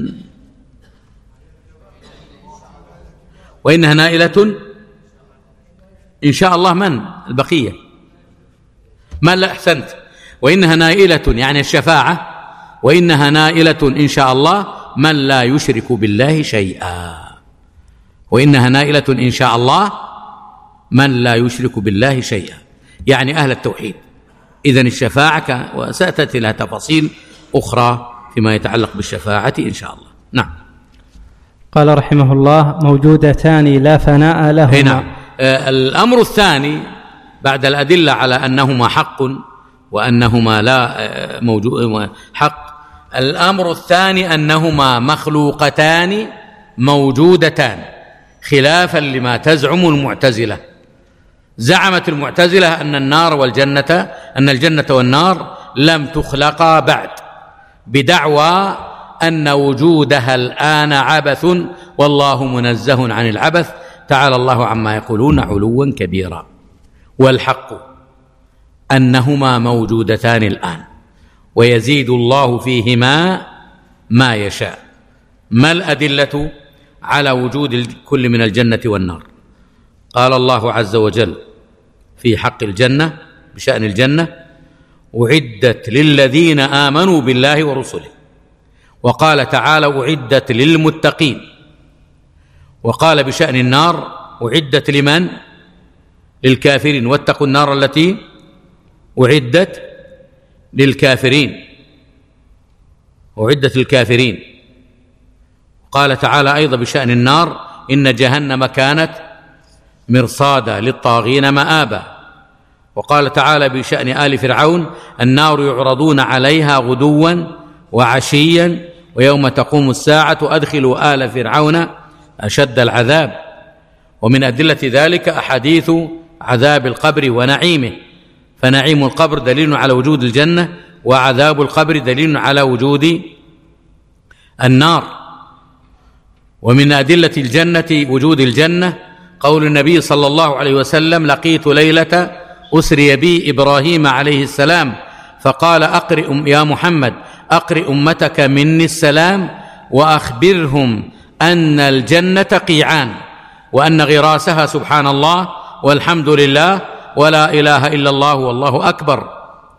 وإنها نائلة إن شاء الله من البقية ما لا أحسنت، وإنها نائلة يعني الشفاعة، وإنها نائلة إن شاء الله من لا يشرك بالله شيئا، وإنها نائلة إن شاء الله من لا يشرك بالله شيئا، يعني أهل التوحيد. إذن الشفاعة وسأتت لها تفاصيل أخرى فيما يتعلق بالشفاعة إن شاء الله. نعم. قال رحمه الله: موجودتان لا فناء لهما. نعم. آه الأمر الثاني بعد الأدلة على أنهما حق وأنهما لا آه موجود حق، الأمر الثاني أنهما مخلوقتان موجودتان، خلافا لما تزعم المعتزلة. زعمت المعتزلة أن النار والجنة أن الجنة والنار لم تخلقا بعد، بدعوى أن وجودها الآن عبث، والله منزه عن العبث، تعالى الله عما يقولون علوا كبيرا. والحق أنهما موجودتان الآن، ويزيد الله فيهما ما يشاء. ما الأدلة على وجود كل من الجنة والنار؟ قال الله عز وجل في حق الجنة بشأن الجنة: أعدت للذين آمنوا بالله ورسله. وقال تعالى: أعدت للمتقين. وقال بشأن النار: أعدت لمن؟ للكافرين، واتقوا النار التي أعدت للكافرين، أعدت للكافرين. قال تعالى أيضا بشأن النار: إن جهنم كانت مرصادا للطاغين مآبا. وقال تعالى بشأن آل فرعون: النار يعرضون عليها غدوا وعشيا ويوم تقوم الساعة أدخلوا آل فرعون أشد العذاب. ومن أدلة ذلك أحاديث عذاب القبر ونعيمه، فنعيم القبر دليل على وجود الجنة، وعذاب القبر دليل على وجود النار. ومن أدلة الجنة وجود الجنة قول النبي صلى الله عليه وسلم: لقيت ليلة أسري بي إبراهيم عليه السلام فقال: أقرئ يا محمد أقرئ أمتك مني السلام وأخبرهم أن الجنة قيعان، وأن غراسها سبحان الله والحمد لله ولا إله إلا الله والله أكبر.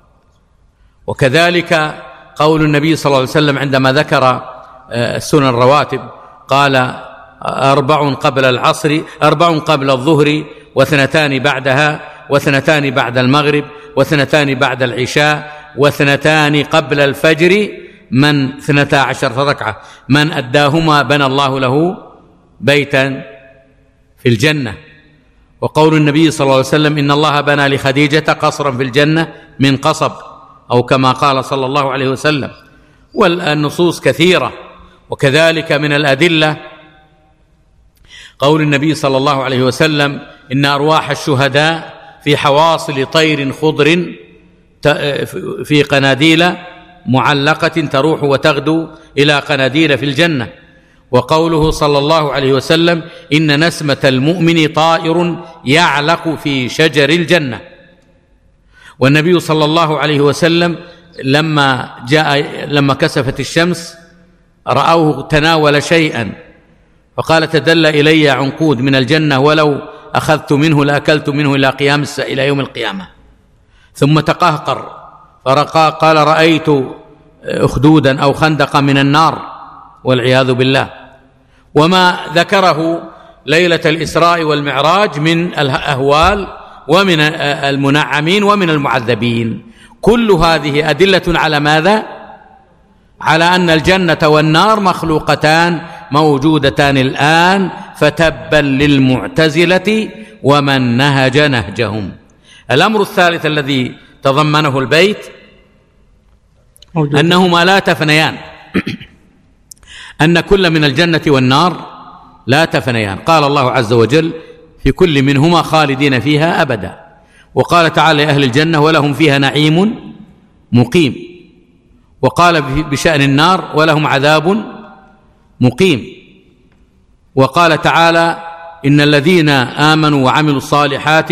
وكذلك قول النبي صلى الله عليه وسلم عندما ذكر السنن الرواتب قال: أربع قبل العصر، أربع قبل الظهر، واثنتان بعدها، واثنتان بعد المغرب، واثنتان بعد العشاء، واثنتان قبل الفجر، من اثنتا عشرة ركعة من أداهما بنى الله له بيتا في الجنة. وقول النبي صلى الله عليه وسلم: إن الله بنى لخديجة قصرا في الجنة من قصب، أو كما قال صلى الله عليه وسلم. والنصوص كثيرة. وكذلك من الأدلة قول النبي صلى الله عليه وسلم: إن أرواح الشهداء في حواصل طير خضر في قناديل معلقة تروح وتغدو إلى قناديل في الجنة. وقوله صلى الله عليه وسلم: إن نسمة المؤمن طائر يعلق في شجر الجنة. والنبي صلى الله عليه وسلم لما جاء لما كسفت الشمس رأوه تناول شيئا فقال: تدلى إلي عنقود من الجنة ولو أخذت منه لأكلت منه إلى قيام الساعة إلى يوم القيامة. ثم تقهقر فرقا قال: رأيت أخدودا أو خندقا من النار والعياذ بالله. وما ذكره ليلة الإسراء والمعراج من الأهوال ومن المنعمين ومن المعذبين، كل هذه أدلة على ماذا؟ على أن الجنة والنار مخلوقتان موجودتان الآن، فتبا للمعتزلة ومن نهج نهجهم. الأمر الثالث الذي تضمنه البيت أنهما لا تفنيان، أن كل من الجنة والنار لا تفنيان. قال الله عز وجل في كل منهما خالدين فيها أبدا، وقال تعالى لأهل الجنة ولهم فيها نعيم مقيم، وقال بشأن النار ولهم عذاب مقيم، وقال تعالى إن الذين آمنوا وعملوا الصالحات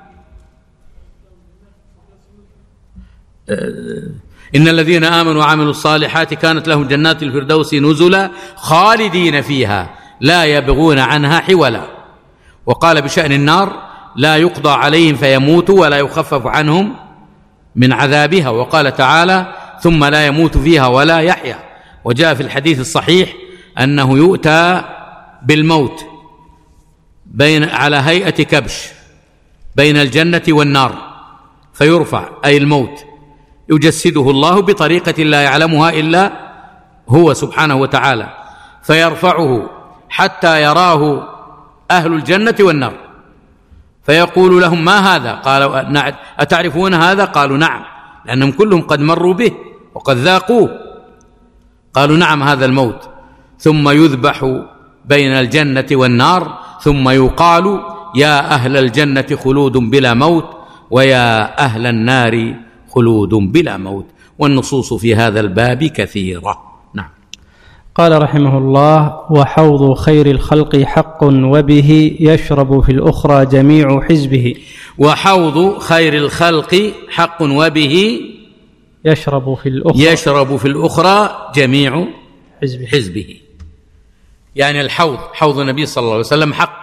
إن الذين آمنوا وعملوا الصالحات كانت لهم جنات الفردوس نزلا خالدين فيها لا يبغون عنها حولا. وقال بشأن النار لا يقضى عليهم فيموتوا ولا يخفف عنهم من عذابها، وقال تعالى ثم لا يموت فيها ولا يحيا. وجاء في الحديث الصحيح أنه يؤتى بالموت بين على هيئة كبش بين الجنة والنار فيرفع، أي الموت يجسده الله بطريقة لا يعلمها إلا هو سبحانه وتعالى، فيرفعه حتى يراه أهل الجنة والنار، فيقول لهم ما هذا؟ قالوا أتعرفون هذا؟ قالوا نعم، لأنهم كلهم قد مروا به وقد ذاقوه. قالوا نعم هذا الموت. ثم يذبح بين الجنة والنار، ثم يقال يا أهل الجنة خلود بلا موت ويا أهل النار خلود بلا موت. والنصوص في هذا الباب كثيرة. نعم. قال رحمه الله وحوض خير الخلق حق وبه يشرب في الأخرى جميع حزبه. وحوض خير الخلق حق وبه يشرب في الأخرى يشرب في الأخرى جميع حزبه, حزبه. يعني الحوض حوض النبي صلى الله عليه وسلم حق،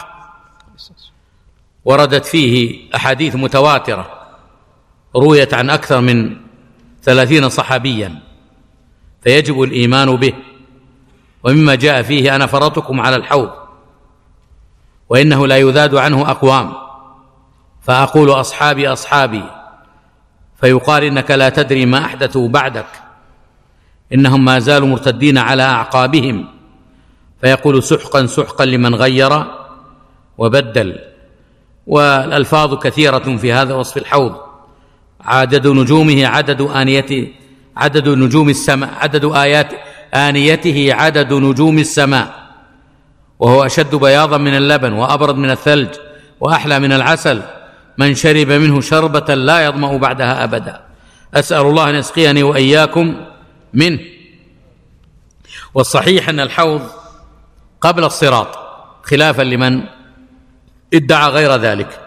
وردت فيه أحاديث متواترة رويت عن أكثر من ثلاثين صحابيا، فيجب الإيمان به. ومما جاء فيه أنا فرطكم على الحوض وإنه لا يذاد عنه أقوام، فأقول أصحابي أصحابي، فيقال إنك لا تدري ما أحدثوا بعدك، إنهم ما زالوا مرتدين على أعقابهم، فيقول سحقا سحقا لمن غير وبدل. والألفاظ كثيرة في هذا وصف الحوض. عدد نجومه عدد آنيته عدد نجوم السماء عدد آيات آنيته عدد نجوم السماء، وهو أشد بياضا من اللبن وأبرد من الثلج وأحلى من العسل، من شرب منه شربة لا يظمأ بعدها أبدا. أسأل الله أن يسقيني وإياكم منه. والصحيح أن الحوض قبل الصراط، خلافا لمن ادعى غير ذلك،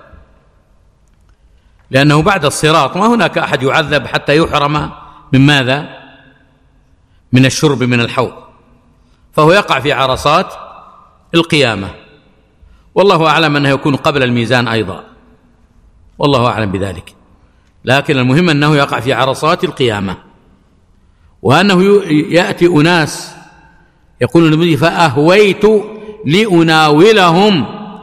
لأنه بعد الصراط ما هناك أحد يعذب حتى يحرم من ماذا؟ من الشرب من الحوض، فهو يقع في عرصات القيامة، والله أعلم أنه يكون قبل الميزان أيضا، والله أعلم بذلك، لكن المهم أنه يقع في عرصات القيامة، وأنه يأتي أناس يقول النبي فأهويت لأناولهم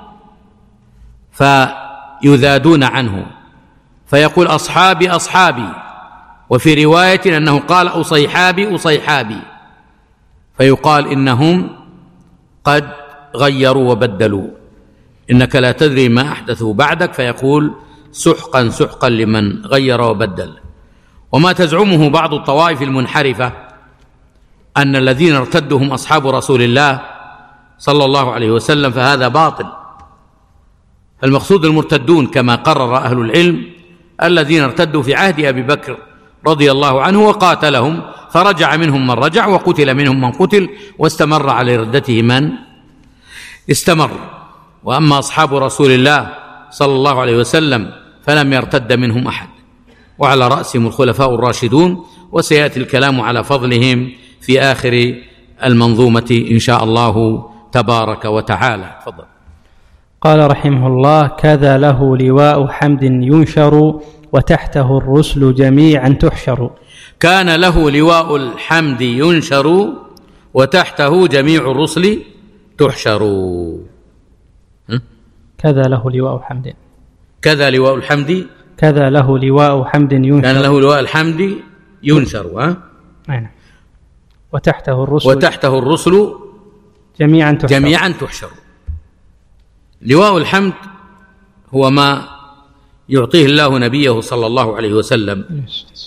فيذادون عنه، فيقول أصحابي أصحابي، وفي رواية أنه قال أصيحابي أصيحابي، فيقال إنهم قد غيروا وبدلوا، إنك لا تدري ما أحدثوا بعدك، فيقول سحقا سحقا لمن غير وبدل. وما تزعمه بعض الطوائف المنحرفة أن الذين ارتدوا هم أصحاب رسول الله صلى الله عليه وسلم، فهذا باطل. المقصود المرتدون كما قرر أهل العلم الذين ارتدوا في عهد أبي بكر رضي الله عنه وقاتلهم، فرجع منهم من رجع وقتل منهم من قتل، واستمر على ردته من استمر. وأما أصحاب رسول الله صلى الله عليه وسلم فلم يرتد منهم أحد، وعلى رأسهم الخلفاء الراشدون، وسيأتي الكلام على فضلهم في آخر المنظومة إن شاء الله تبارك وتعالى. تفضل. قال رحمه الله كذا له لواء حمد ينشر وتحته الرسل جميعا تحشر. كان له لواء الحمد ينشر وتحته جميع الرسل تحشروا. كذا له لواء حمد. كذا لواء الحمد. كذا له لواء حمد ينشر. كان له لواء الحمد ينشر. ها؟ نعم. وتحته الرسل. وتحته الرسل جميعا تحشر. جميعا تحشر. لواء الحمد هو ما يعطيه الله نبيه صلى الله عليه وسلم،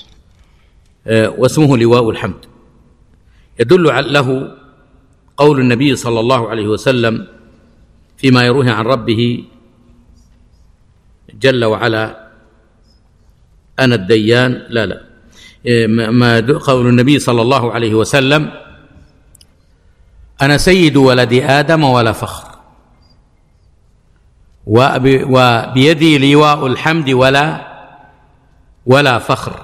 واسمه لواء الحمد. يدل له قول النبي صلى الله عليه وسلم فيما يرويه عن ربه جل وعلا: أنا الديان. لا لا ما قول النبي صلى الله عليه وسلم: أنا سيد ولد آدم ولا فخر، وبيدي لواء الحمد ولا ولا فخر،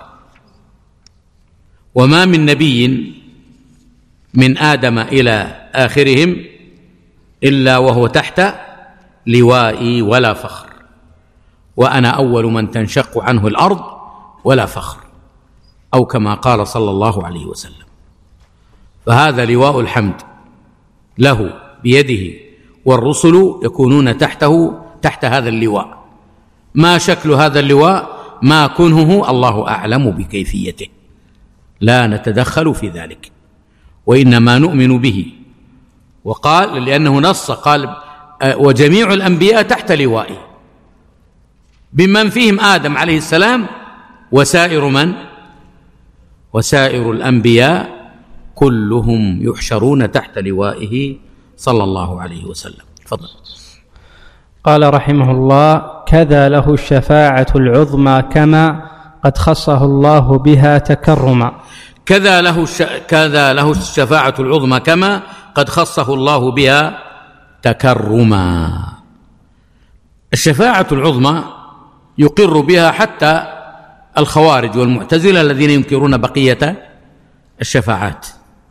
وما من نبي من آدم إلى آخرهم إلا وهو تحت لوائي ولا فخر، وأنا أول من تنشق عنه الأرض ولا فخر، أو كما قال صلى الله عليه وسلم. فهذا لواء الحمد له بيده، والرسل يكونون تحته تحت هذا اللواء. ما شكل هذا اللواء؟ ما كنهه الله أعلم بكيفيته، لا نتدخل في ذلك، وإنما نؤمن به. وقال لأنه نص قال: وجميع الأنبياء تحت لوائي، بمن فيهم آدم عليه السلام وسائر من وسائر الأنبياء كلهم يحشرون تحت لوائه صلى الله عليه وسلم. تفضل. قال رحمه الله: كذا له الشفاعة العظمى كما قد خصه الله بها تكرما. كذا له الش... كذا له الشفاعة العظمى كما قد خصه الله بها تكرما. الشفاعة العظمى يقر بها حتى الخوارج والمعتزلة الذين ينكرون بقية الشفاعات،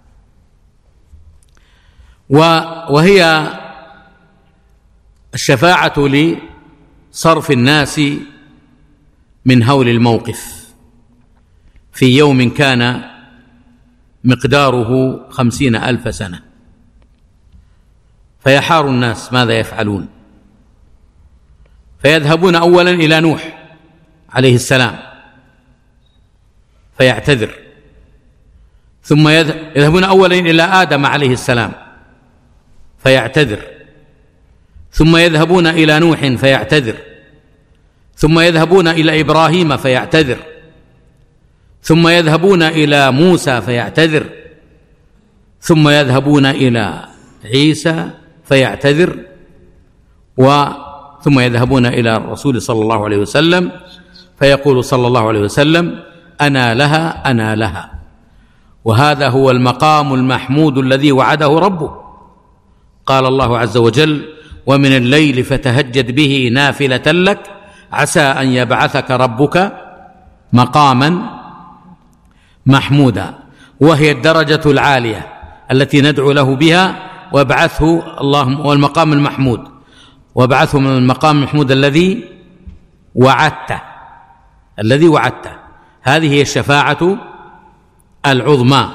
وهي الشفاعة لصرف الناس من هول الموقف في يوم كان مقداره خمسين ألف سنة، فيحار الناس ماذا يفعلون؟ فيذهبون أولا إلى نوح عليه السلام فيعتذر، ثم يذهبون أولا إلى آدم عليه السلام فيعتذر، ثم يذهبون إلى نوح فيعتذر، ثم يذهبون إلى إبراهيم فيعتذر، ثم يذهبون إلى موسى فيعتذر، ثم يذهبون إلى عيسى فيعتذر، ثم يذهبون إلى الرسول صلى الله عليه وسلم فيقول صلى الله عليه وسلم: أنا لها أنا لها. وهذا هو المقام المحمود الذي وعده ربه. قال الله عز وجل: ومن الليل فتهجد به نافلة لك عسى أن يبعثك ربك مقاما محمودا. وهي الدرجة العالية التي ندعو له بها، وابعثه اللهم والمقام المحمود، وابعثه من المقام المحمود الذي وعدته الذي وعدته. هذه هي الشفاعة العظمى،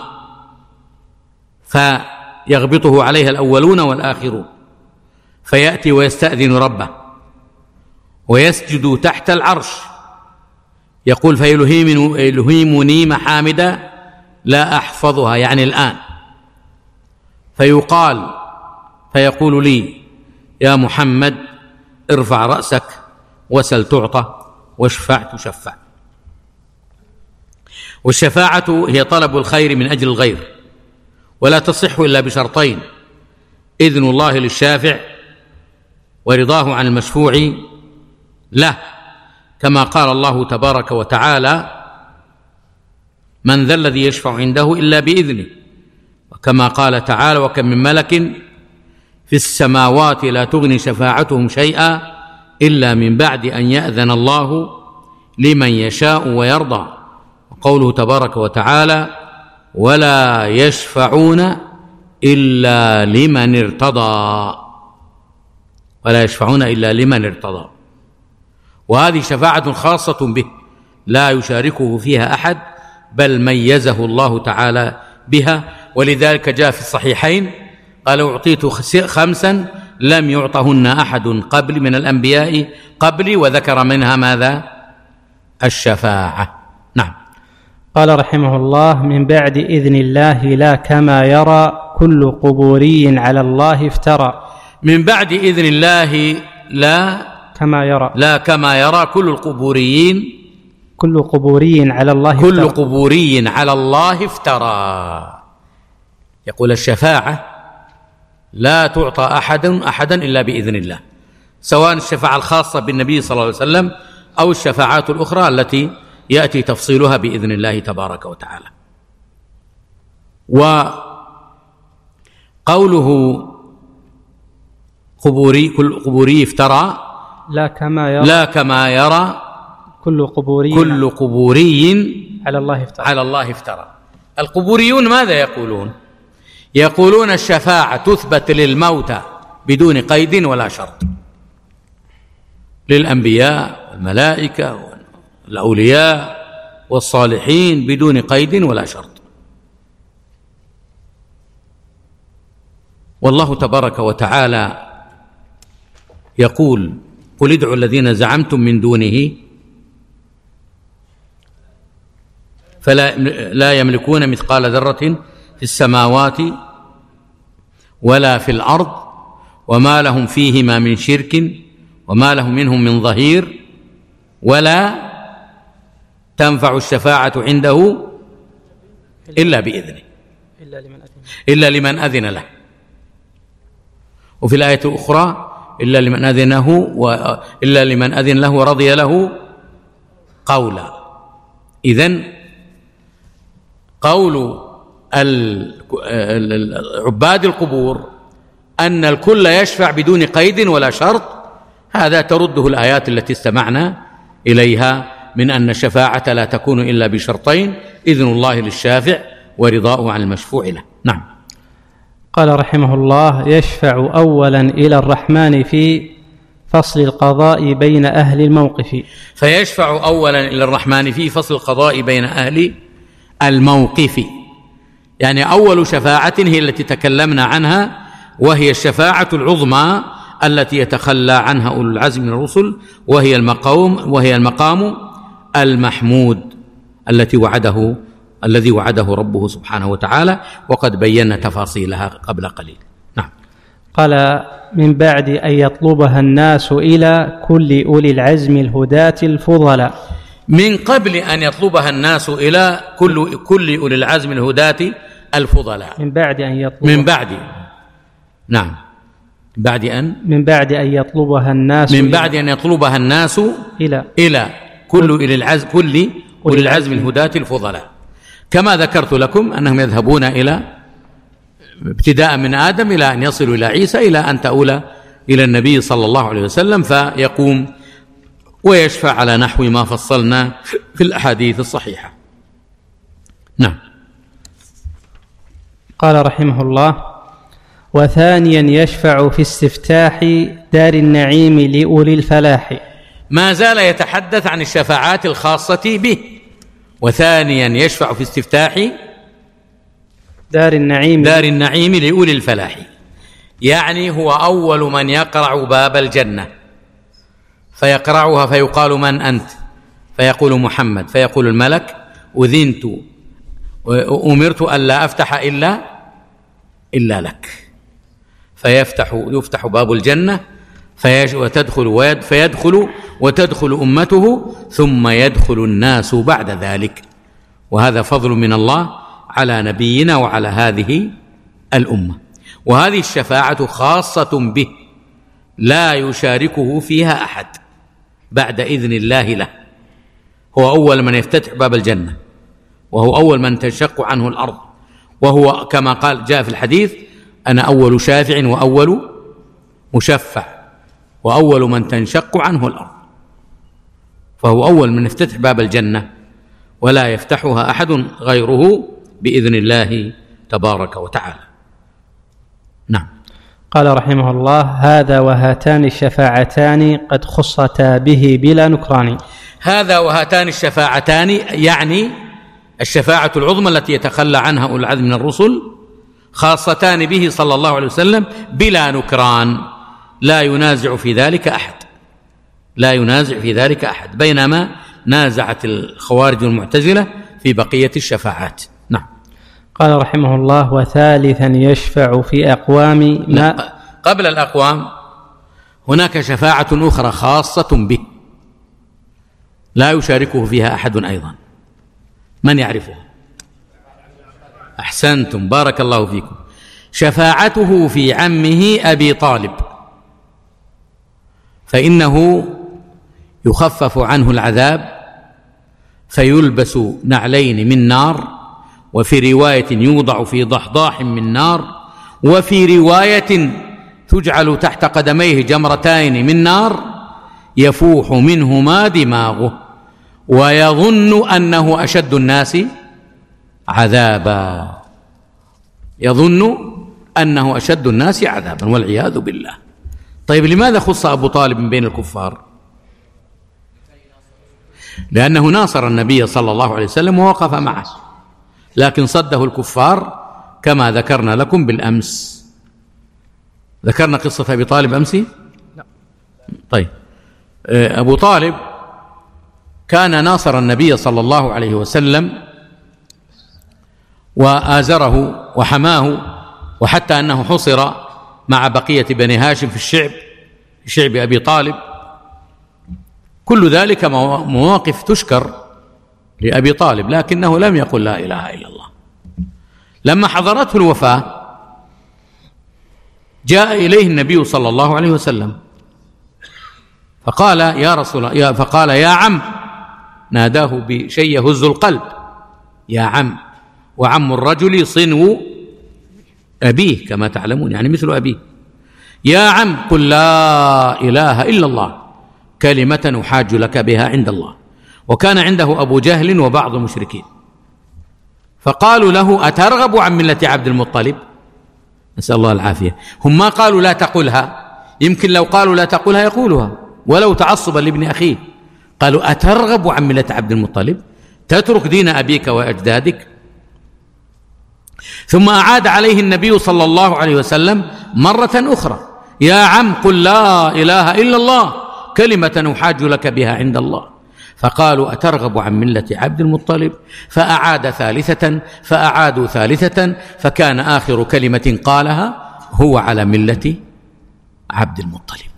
فيغبطه عليها الأولون والآخرون، فيأتي ويستأذن ربه ويسجد تحت العرش، يقول: فيلهمني محامد لا أحفظها، يعني الآن. فيقال فيقول لي: يا محمد ارفع رأسك وسل تعطى واشفع تشفع. والشفاعة هي طلب الخير من أجل الغير، ولا تصح إلا بشرطين: إذن الله للشافع، ورضاه عن المشفوع له، كما قال الله تبارك وتعالى: من ذا الذي يشفع عنده إلا بإذنه، وكما قال تعالى: وكم من ملك في السماوات لا تغني شفاعتهم شيئا إلا من بعد أن يأذن الله لمن يشاء ويرضى. وقوله تبارك وتعالى: ولا يشفعون إلا لمن ارتضى، ولا يشفعون إلا لمن ارتضى. وهذه شفاعة خاصة به لا يشاركه فيها أحد، بل ميزه الله تعالى بها، ولذلك جاء في الصحيحين قال أعطيت خمسا لم يعطهن أحد قبل من الأنبياء قبلي، وذكر منها ماذا؟ الشفاعة. نعم. قال رحمه الله: من بعد إذن الله لا كما يرى كل قبوري على الله افترى. من بعد إذن الله لا كما يرى لا كما يرى كل القبوريين كل قبوري على الله افترى. كل قبوري على الله افترى. يقول الشفاعة لا تعطى أحد أحدا إلا بإذن الله، سواء الشفاعة الخاصة بالنبي صلى الله عليه وسلم أو الشفاعات الأخرى التي يأتي تفصيلها بإذن الله تبارك وتعالى. وقوله قبوري كل قبوري افترى لا كما يرى لا كما يرى كل قبوري كل قبوري على الله افترى على الله افترى. القبوريون ماذا يقولون؟ يقولون الشفاعة تثبت للموتى بدون قيد ولا شرط، للأنبياء والملائكة والأولياء والصالحين بدون قيد ولا شرط. والله تبارك وتعالى يقول: قل ادعوا الذين زعمتم من دونه فلا لا يملكون مثقال ذرة في السماوات ولا في الأرض وما لهم فيهما من شرك وما لهم منهم من ظهير ولا تنفع الشفاعة عنده إلا بإذنه إلا لمن أذن له. وفي الآية الأخرى: إلا لمن أذنه وإلا لمن أذن له ورضي له قولا. إذن قول عباد القبور أن الكل يشفع بدون قيد ولا شرط، هذا ترده الآيات التي استمعنا إليها من أن الشفاعة لا تكون إلا بشرطين: إذن الله للشافع ورضاؤه عن المشفوع له. نعم. قال رحمه الله: يشفع أولا إلى الرحمن في فصل القضاء بين أهل الموقف. فيشفع أولا إلى الرحمن في فصل القضاء بين أهل الموقف، يعني أول شفاعة هي التي تكلمنا عنها، وهي الشفاعة العظمى التي يتخلى عنها أولو العزم من الرسل، وهي المقام وهي المقام المحمود التي وعده الذي وعده ربه سبحانه وتعالى، وقد بينا تفاصيلها قبل قليل. نعم. قال: من بعد أن يطلبها الناس إلى كل أولي العزم الهداة الفضلاء. من قبل أن يطلبها الناس إلى كل كل أولي العزم الهداة الفضلاء. من بعد أن يطلبها من بعد نعم بعد أن من بعد أن يطلبها الناس من بعد أن يطلبها الناس إلى إلى كل أولي العزم كل أولي العزم الهداة الفضلاء، كما ذكرت لكم أنهم يذهبون إلى ابتداء من آدم إلى أن يصلوا إلى عيسى، إلى أن تؤول إلى النبي صلى الله عليه وسلم فيقوم ويشفع على نحو ما فصلنا في الأحاديث الصحيحة. نعم. قال رحمه الله: وثانيا يشفع في استفتاح دار النعيم لأولي الفلاح. ما زال يتحدث عن الشفاعات الخاصة به. وثانيا يشفع في استفتاح دار النعيم دار النعيم لأولي الفلاح، يعني هو أول من يقرع باب الجنة، فيقرعها فيقال: من أنت؟ فيقول: محمد. فيقول الملك: أذنت وأمرت ألا أفتح إلا إلا لك. فيفتح يفتح باب الجنة وتدخل ويد فيدخل وتدخل أمته، ثم يدخل الناس بعد ذلك. وهذا فضل من الله على نبينا وعلى هذه الأمة. وهذه الشفاعة خاصة به، لا يشاركه فيها أحد بعد إذن الله له. هو أول من يفتتح باب الجنة، وهو أول من تنشق عنه الأرض، وهو كما قال جاء في الحديث: أنا أول شافع وأول مشفع وأول من تنشق عنه الأرض. فهو أول من يفتتح باب الجنة، ولا يفتحها أحد غيره بإذن الله تبارك وتعالى. نعم. قال رحمه الله: هذا وهاتان الشفاعتان قد خصتا به بلا نكران. هذا وهاتان الشفاعتان يعني الشفاعة العظمى التي يتخلى عنها أولو العزم من الرسل، خاصتان به صلى الله عليه وسلم بلا نكران، لا ينازع في ذلك أحد، لا ينازع في ذلك أحد، بينما نازعت الخوارج والمعتزلة في بقية الشفاعات. نعم. قال رحمه الله: وثالثا يشفع في أقوام ما قبل الأقوام هناك شفاعة أخرى خاصة به لا يشاركه فيها أحد أيضا، من يعرفها؟ أحسنتم، بارك الله فيكم. شفاعته في عمه أبي طالب، فإنه يخفف عنه العذاب فيلبس نعلين من نار، وفي رواية يوضع في ضحضاح من نار، وفي رواية تجعل تحت قدميه جمرتين من نار يفوح منهما دماغه، ويظن أنه أشد الناس عذابا، يظن أنه أشد الناس عذابا والعياذ بالله. طيب لماذا خص أبو طالب من بين الكفار؟ لأنه ناصر النبي صلى الله عليه وسلم ووقف معه، لكن صده الكفار كما ذكرنا لكم بالأمس. ذكرنا قصة أبي طالب أمسي؟ لا. طيب، أبو طالب كان ناصر النبي صلى الله عليه وسلم وآزره وحماه، وحتى أنه حصر مع بقية بني هاشم في الشعب في شعب أبي طالب. كل ذلك مواقف تشكر لأبي طالب، لكنه لم يقل لا إله إلا الله. لما حضرته الوفاة جاء إليه النبي صلى الله عليه وسلم فقال يا رسول الله، فقال يا عم، ناداه بشيء يهز القلب، يا عم، وعم الرجل صنو أبيه كما تعلمون، يعني مثل أبيه. يا عم قل لا إله إلا الله كلمة نحاج لك بها عند الله. وكان عنده أبو جهل وبعض المشركين، فقالوا له أترغب عن ملة عبد المطلب؟ نسأل الله العافية. هم ما قالوا لا تقولها، يمكن لو قالوا لا تقولها يقولها ولو تعصبا لابن أخيه. قالوا أترغب عن ملة عبد المطلب، تترك دين أبيك وأجدادك؟ ثم أعاد عليه النبي صلى الله عليه وسلم مرة أخرى، يا عم قل لا إله إلا الله كلمة نحاج لك بها عند الله. فقالوا أترغب عن ملة عبد المطلب؟ فأعاد ثالثة، فأعادوا ثالثة، فكان آخر كلمة قالها هو على ملة عبد المطلب.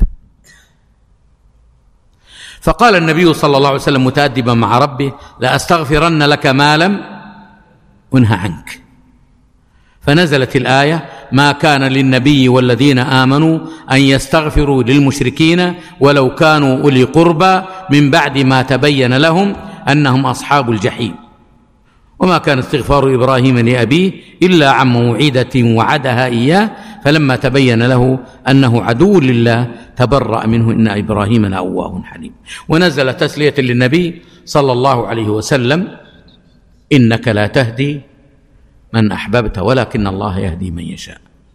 فقال النبي صلى الله عليه وسلم متأدبا مع ربه لأستغفرن لك ما لم أنه عنك. فنزلت الآية ما كان للنبي والذين آمنوا أن يستغفروا للمشركين ولو كانوا أولي قربى من بعد ما تبين لهم أنهم أصحاب الجحيم. وما كان استغفار إبراهيم لأبيه إلا عن موعدة وعدها إياه فلما تبين له أنه عدو لله تبرأ منه إن إبراهيم لأواه حليم. ونزل تسلية للنبي صلى الله عليه وسلم إنك لا تهدي من أحببت ولكن الله يهدي من يشاء.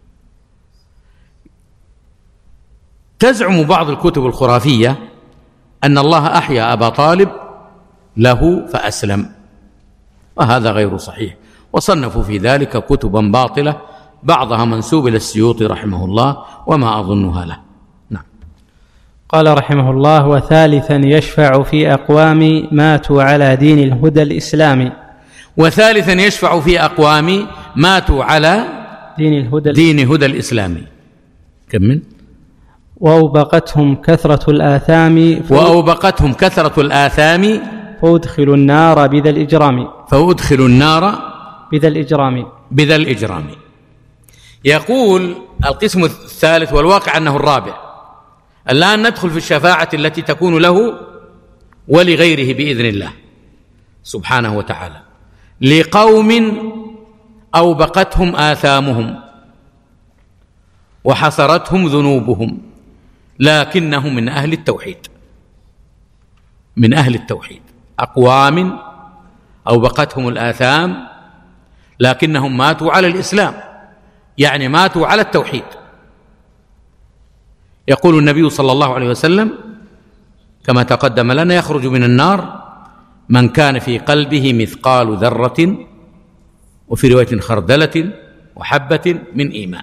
تزعم بعض الكتب الخرافية أن الله أحيا أبا طالب له فأسلم، وهذا غير صحيح، وصنفوا في ذلك كتبا باطلة بعضها منسوب إلى السيوطي رحمه الله وما أظنها له. نعم. قال رحمه الله: وثالثا يشفع في أقوام ماتوا على دين الهدى الإسلامي. وثالثا يشفع في أقوام ماتوا على دين الهدى دين هدى الإسلامي. كمل. وأوبقتهم كثرة الآثام وأوبقتهم كثرة الآثام فأدخلوا النار بذا الإجرام فأدخلوا النار بذا الإجرام بذا الإجرام. يقول القسم الثالث والواقع أنه الرابع. الآن ندخل في الشفاعة التي تكون له ولغيره بإذن الله سبحانه وتعالى لقوم أوبقتهم آثامهم وحصرتهم ذنوبهم لكنهم من أهل التوحيد، من أهل التوحيد. أقوام أوبقتهم الآثام لكنهم ماتوا على الإسلام، يعني ماتوا على التوحيد. يقول النبي صلى الله عليه وسلم كما تقدم لنا يخرج من النار من كان في قلبه مثقال ذرة، وفي رواية خردلة وحبة من إيمان.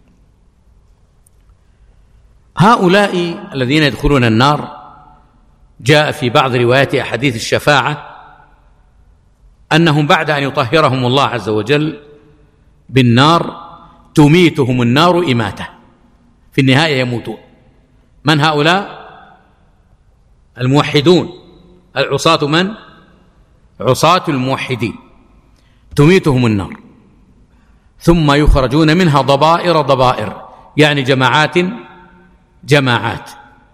هؤلاء الذين يدخلون النار جاء في بعض روايات أحاديث الشفاعة أنهم بعد أن يطهرهم الله عز وجل بالنار تميتهم النار إماتة، في النهاية يموتون. من هؤلاء؟ الموحدون، العصاة. من؟ عصاة الموحدين، تميتهم النار ثم يخرجون منها ضبائر ضبائر، يعني جماعات جماعات،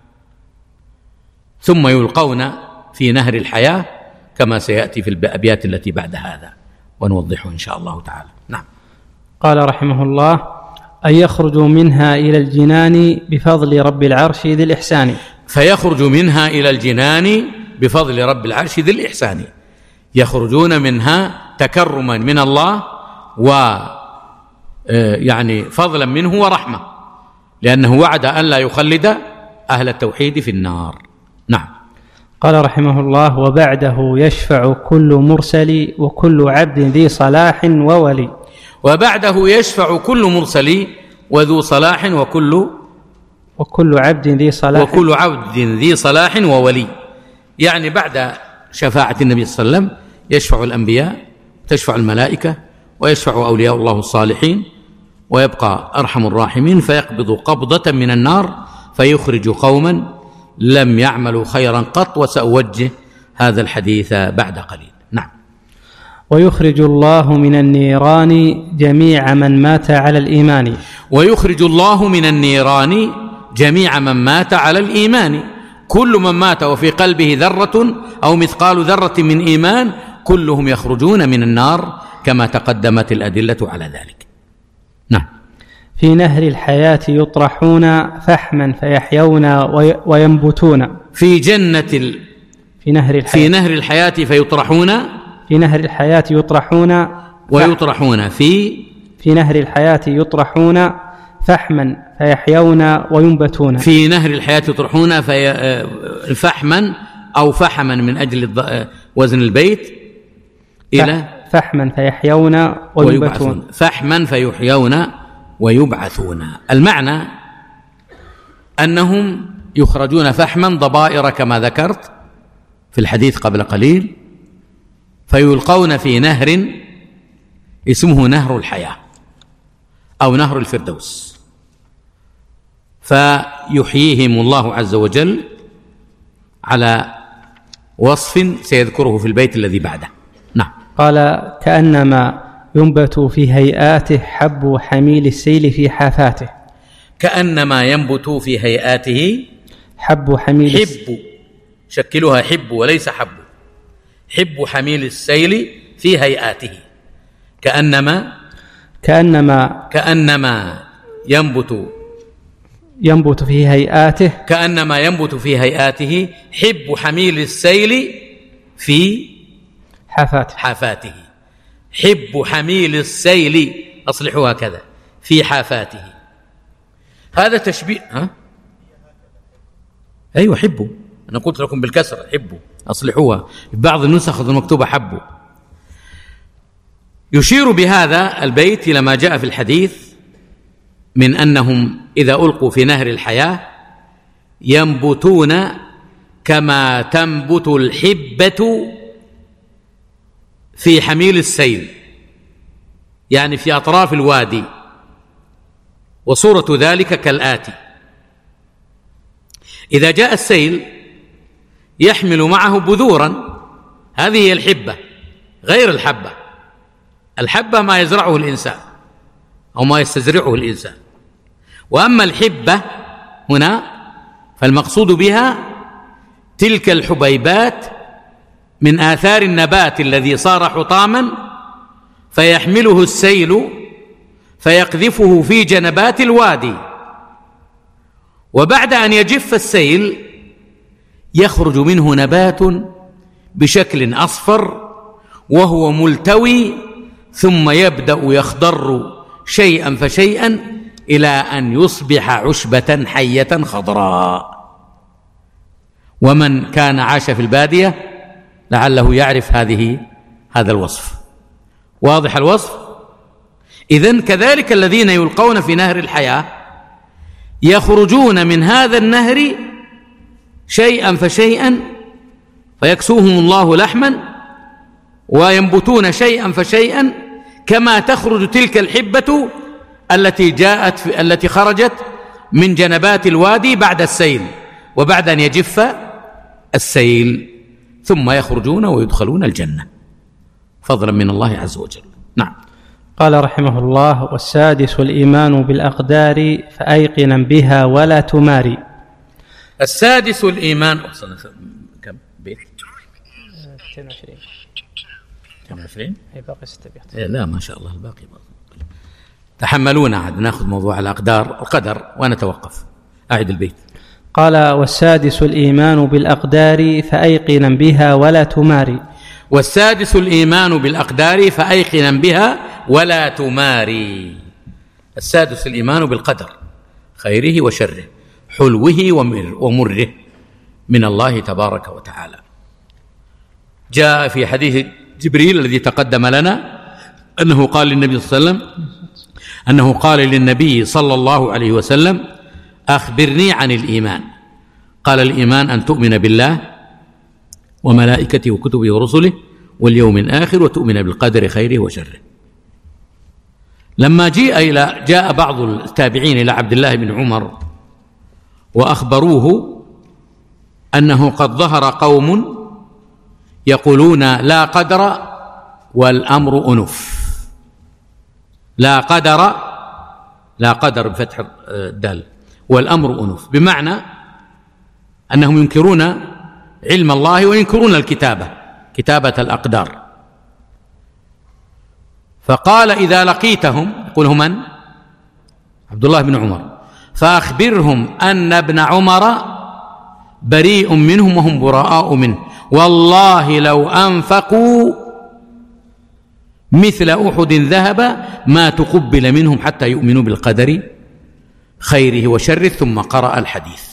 ثم يلقون في نهر الحياة كما سيأتي في الأبيات التي بعد هذا ونوضحه إن شاء الله تعالى. نعم. قال رحمه الله: أن يخرجوا منها إلى الجنان بفضل رب العرش ذي الإحسان. فيخرج منها إلى الجنان بفضل رب العرش ذي الإحسان، يخرجون منها تكرما من الله و يعني فضلا منه ورحمة، لأنه وعد أن لا يخلد أهل التوحيد في النار. نعم. قال رحمه الله: وبعده يشفع كل مرسل وكل عبد ذي صلاح وولي. وبعده يشفع كل مرسل وذو صلاح وكل وكل عبد ذي صلاح وكل عبد ذي صلاح وولي، يعني بعد شفاعة النبي صلى الله عليه وسلم يشفع الأنبياء، تشفع الملائكة، ويشفع أولياء الله الصالحين، ويبقى أرحم الراحمين فيقبض قبضة من النار فيخرج قوما لم يعملوا خيرا قط، وسأوجه هذا الحديث بعد قليل. نعم. ويخرج الله من النيران جميع من مات على الإيمان. ويخرج الله من النيران جميع من مات على الإيمان، كل من مات وفي قلبه ذرة أو مثقال ذرة من إيمان كلهم يخرجون من النار كما تقدمت الأدلة على ذلك. نعم. في نهر الحياة يطرحون فحما فيحيون وينبتون. في جنة ال... في نهر الحياة في نهر الحياة فيطرحون في نهر الحياة يطرحون ويطرحون في في نهر الحياة يطرحون فحما فيحيون وينبتون. في نهر الحياة يطرحون في فحما أو فحما من أجل وزن البيت إلى فحما فيحيون وينبتون. فحما فيحيون ويبعثون. المعنى أنهم يخرجون فحما ضبائر كما ذكرت في الحديث قبل قليل، فيلقون في نهر اسمه نهر الحياة أو نهر الفردوس، فيحييهم الله عز وجل على وصف سيذكره في البيت الذي بعده. نعم. قال: كأنما ينبت في هيئاته حب حميل السيل في حافاته. كأنما ينبت في هيئاته حب حميل حب، شكلها حب وليس حب، حب حميل السيل في هيئاته. كأنما كأنما كأنما ينبت ينبت في هيئاته كأنما ينبت في هيئاته حب حميل السيل في حافاته حافاته. حب حميل السيل، أصلحوا هكذا، في حافاته. هذا تشبيه. ها؟ أيوة حبوا، أنا قلت لكم بالكسر حبوا، أصلحوها، في بعض النسخ المكتوبة حبوا. يشير بهذا البيت إلى ما جاء في الحديث من أنهم إذا ألقوا في نهر الحياة ينبتون كما تنبت الحبة في حميل السيل، يعني في أطراف الوادي. وصورة ذلك كالآتي: إذا جاء السيل يحمل معه بذورا، هذه هي الحبة، غير الحبة. الحبة ما يزرعه الإنسان أو ما يستزرعه الإنسان، وأما الحبة هنا فالمقصود بها تلك الحبيبات من آثار النبات الذي صار حطاما فيحمله السيل فيقذفه في جنبات الوادي، وبعد أن يجف السيل يخرج منه نبات بشكل أصفر وهو ملتوي، ثم يبدأ يخضر شيئا فشيئا إلى أن يصبح عشبة حية خضراء. ومن كان عاش في البادية لعله يعرف هذه هذا الوصف. واضح الوصف؟ إذن كذلك الذين يلقون في نهر الحياة يخرجون من هذا النهر شيئا فشيئا فيكسوهم الله لحما، وينبتون شيئا فشيئا كما تخرج تلك الحبة التي جاءت في التي خرجت من جنبات الوادي بعد السيل وبعد أن يجف السيل، ثم يخرجون ويدخلون الجنة فضلا من الله عز وجل. نعم. قال رحمه الله: والسادس الإيمان بالأقدار فأيقنا بها ولا تماري. السادس الإيمان كم بيت؟ اثنين وعشرين اثنين وعشرين هي باقي ستة بيت. لا ما شاء الله الباقي باقي. تحملونا عاد ناخذ موضوع الأقدار القدر ونتوقف. أعد البيت. قال: والسادس الإيمان بالأقدار فأيقنا بها ولا تماري. والسادس الإيمان بالأقدار فأيقنا بها ولا تماري. السادس الإيمان بالقدر خيره وشره، حلوه ومره من الله تبارك وتعالى. جاء في حديث جبريل الذي تقدم لنا أنه قال للنبي صلى الله عليه وسلم أنه قال للنبي صلى الله عليه وسلم: أخبرني عن الإيمان. قال: الإيمان أن تؤمن بالله وملائكته وكتبه ورسله واليوم الآخر وتؤمن بالقدر خيره وشره. لما جاء إلى جاء بعض التابعين إلى عبد الله بن عمر وأخبروه أنه قد ظهر قوم يقولون لا قدر والأمر أنف. لا قدر لا قدر بفتح الدال والأمر أنف، بمعنى أنهم ينكرون علم الله وينكرون الكتابة كتابة الأقدار. فقال: إذا لقيتهم، يقول هم من؟ عبد الله بن عمر، فأخبرهم أن ابن عمر بريء منهم وهم براء منه، والله لو أنفقوا مثل أحد ذهب ما تقبل منهم حتى يؤمنوا بالقدر خيره وشره. ثم قرأ الحديث: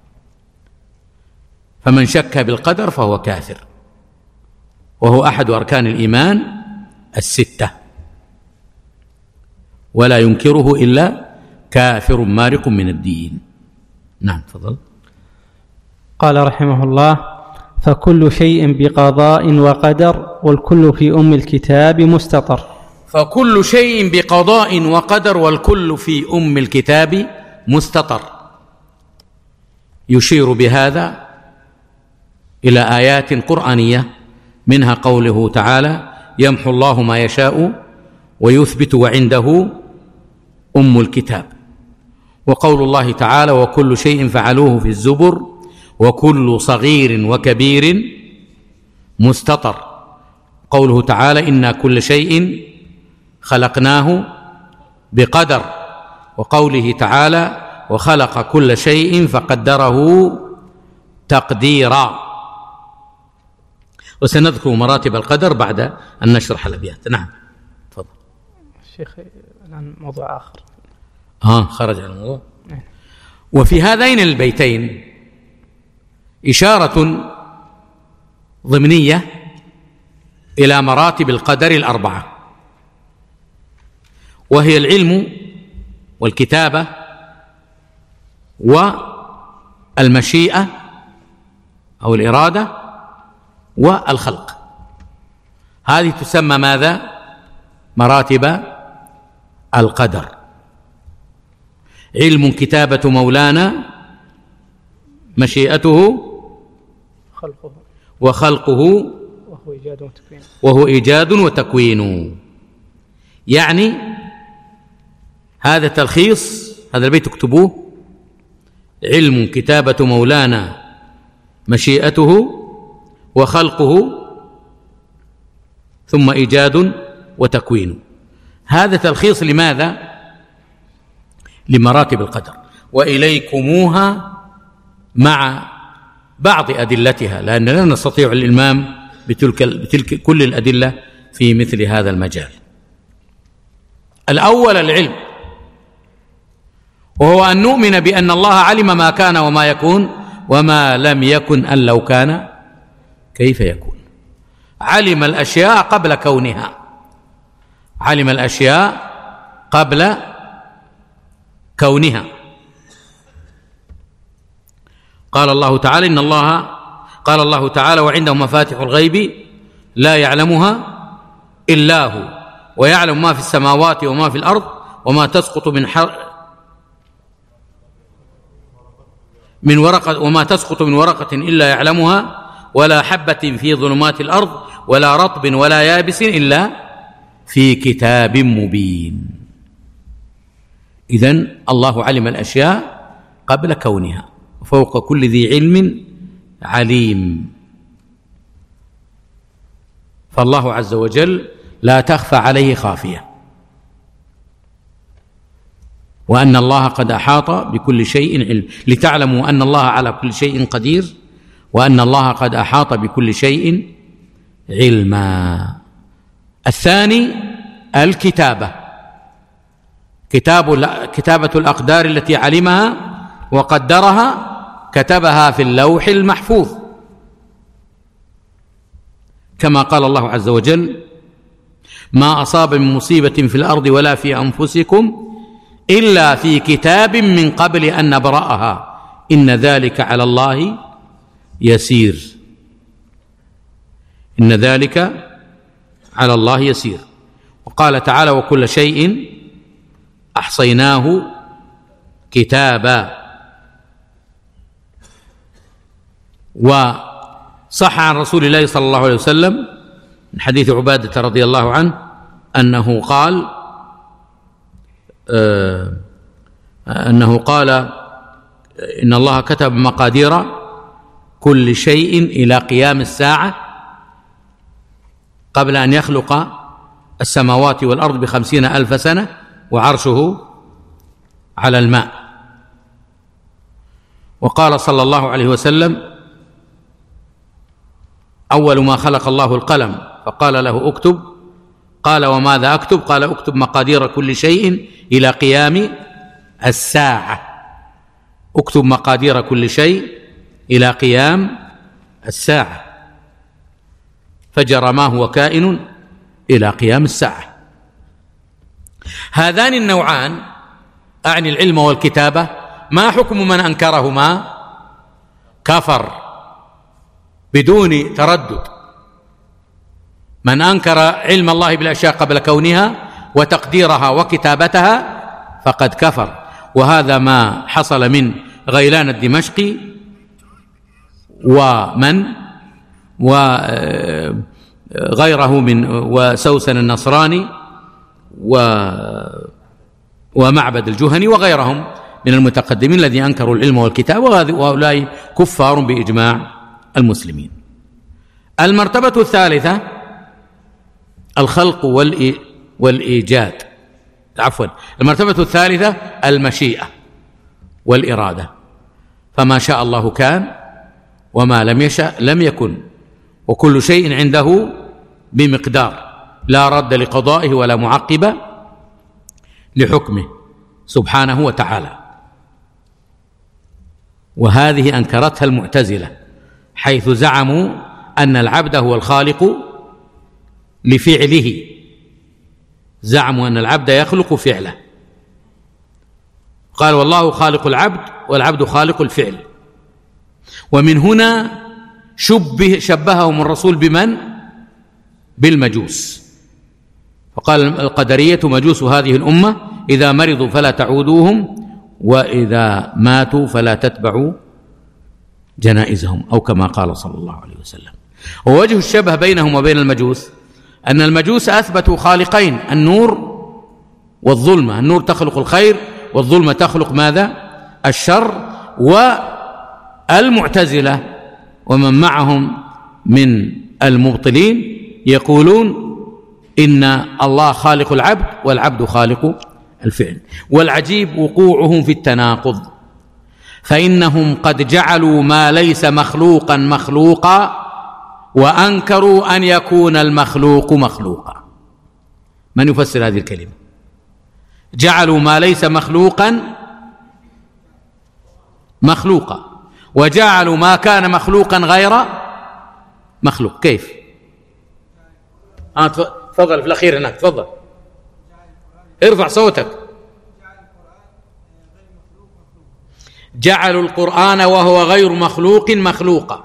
فمن شك بالقدر فهو كافر، وهو أحد أركان الإيمان الستة، ولا ينكره إلا كافر مارق من الدين. نعم تفضل. قال رحمه الله: فكل شيء بقضاء وقدر والكل في أم الكتاب مستطر. فكل شيء بقضاء وقدر والكل في أم الكتاب مستطر. يشير بهذا إلى آيات قرآنية، منها قوله تعالى: يمحو الله ما يشاء ويثبت وعنده أم الكتاب، وقول الله تعالى: وكل شيء فعلوه في الزبر وكل صغير وكبير مستطر. قوله تعالى: إنا كل شيء خلقناه بقدر، وقوله تعالى: وخلق كل شيء فقدره تقديرا. وسنذكر مراتب القدر بعد أن نشرح الأبيات. نعم تفضل. الشيخ الآن موضوع آخر. ها خرج عن الموضوع. وفي هذين البيتين إشارة ضمنية إلى مراتب القدر الأربعة، وهي العلم والكتابة والمشيئة أو الإرادة والخلق. هذه تسمى ماذا؟ مراتب القدر. علم كتابة مولانا، مشيئته خلقه وخلقه وهو إيجاد وتكوين وهو إيجاد وتكوين. يعني هذا تلخيص، هذا البيت اكتبوه: علم كتابة مولانا، مشيئته وخلقه ثم إيجاد وتكوين. هذا تلخيص لماذا؟ لمراتب القدر، وإليكموها مع بعض أدلتها، لأن لا نستطيع الإلمام بتلك, بتلك كل الأدلة في مثل هذا المجال. الأول العلم، وهو أن نؤمن بأن الله علم ما كان وما يكون، وما لم يكن أن لو كان كيف يكون. علم الأشياء قبل كونها، علم الأشياء قبل كونها. قال الله تعالى إن الله قال الله تعالى وعنده مفاتح الغيب لا يعلمها إلا هو ويعلم ما في السماوات وما في الأرض وما تسقط من حر من ورقة وما تسقط من ورقة إلا يعلمها ولا حبة في ظلمات الأرض ولا رطب ولا يابس إلا في كتاب مبين. إذن الله علم الأشياء قبل كونها وفوق كل ذي علم عليم. فالله عز وجل لا تخفى عليه خافية، وأن الله قد أحاط بكل شيء علم، لتعلموا أن الله على كل شيء قدير وأن الله قد أحاط بكل شيء علما. الثاني الكتابة، كتاب كتابة الأقدار التي علمها وقدرها كتبها في اللوح المحفوظ، كما قال الله عز وجل ما أصاب من مصيبة في الأرض ولا في أنفسكم إلا في كتاب من قبل أن نبرأها إن ذلك على الله يسير. إن ذلك على الله يسير. وقال تعالى وكل شيء أحصيناه كتابا. وصح عن رسول الله صلى الله عليه وسلم من حديث عبادة رضي الله عنه أنه قال آه أنه قال إن الله كتب مقادير كل شيء إلى قيام الساعة قبل أن يخلق السماوات والأرض بخمسين ألف سنة وعرشه على الماء. وقال صلى الله عليه وسلم أول ما خلق الله القلم فقال له اكتب، قال وماذا أكتب؟ قال اكتب مقادير كل شيء إلى قيام الساعة. اكتب مقادير كل شيء إلى قيام الساعة، فجرى ما هو كائن إلى قيام الساعة. هذان النوعان أعني العلم والكتابة ما حكم من أنكرهما؟ كفر بدون تردد. من أنكر علم الله بالأشياء قبل كونها وتقديرها وكتابتها فقد كفر. وهذا ما حصل من غيلان الدمشقي ومن وغيره من وسوسن النصراني ومعبد الجهني وغيرهم من المتقدمين الذين أنكروا العلم والكتاب، وهؤلاء كفار بإجماع المسلمين. المرتبة الثالثة الخلق والإيجاد عفوا المرتبة الثالثة المشيئة والإرادة، فما شاء الله كان وما لم يشأ لم يكن، وكل شيء عنده بمقدار لا رد لقضائه ولا معقب لحكمه سبحانه وتعالى. وهذه أنكرتها المعتزلة حيث زعموا أن العبد هو الخالق لفعله، زعموا أن العبد يخلق فعله، قال والله خالق العبد والعبد خالق الفعل. ومن هنا شبه شبههم الرسول بمن؟ بالمجوس، فقال القدرية مجوس هذه الأمة إذا مرضوا فلا تعودوهم وإذا ماتوا فلا تتبعوا جنائزهم، أو كما قال صلى الله عليه وسلم. ووجه الشبه بينهم وبين المجوس أن المجوس أثبتوا خالقين، النور والظلمة، النور تخلق الخير والظلمة تخلق ماذا؟ الشر. والمعتزلة ومن معهم من المبطلين يقولون إن الله خالق العبد والعبد خالق الفعل. والعجيب وقوعهم في التناقض، فإنهم قد جعلوا ما ليس مخلوقا مخلوقا وأنكروا أن يكون المخلوق مخلوقا. من يفسر هذه الكلمة؟ جعلوا ما ليس مخلوقا مخلوقا وجعلوا ما كان مخلوقا غير مخلوق. كيف؟ آه تفضل في الأخير هناك، تفضل. ارفع صوتك. جعلوا القرآن وهو غير مخلوق مخلوقا،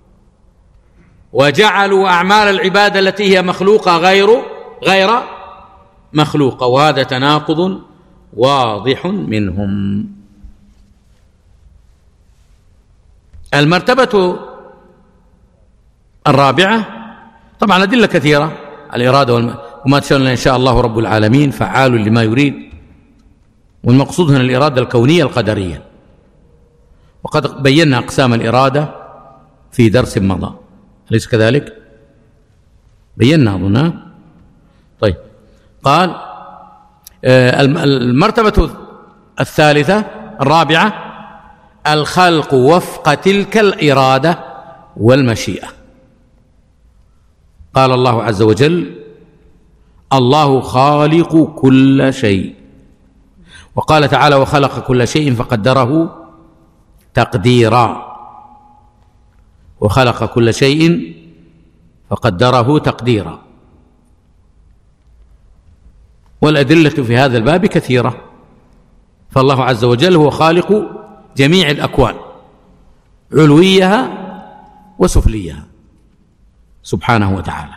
وجعلوا أعمال العبادة التي هي مخلوقة غير غير مخلوقة، وهذا تناقض واضح منهم. المرتبة الرابعة، طبعا أدلة كثيرة الإرادة والم... وما تشاءون إن شاء الله رب العالمين فعال لما يريد، والمقصود هنا الإرادة الكونية القدرية، وقد بينا أقسام الإرادة في درس مضى، أليس كذلك؟ بينا أظن. طيب، قال المرتبة الثالثة الرابعة الخلق وفق تلك الإرادة والمشيئة. قال الله عز وجل: الله خالق كل شيء. وقال تعالى: وخلق كل شيء فقدره تقديرا. وخلق كل شيء فقدره تقديرا. والأدلة في هذا الباب كثيرة، فالله عز وجل هو خالق جميع الأكوان علويها وسفليها سبحانه وتعالى.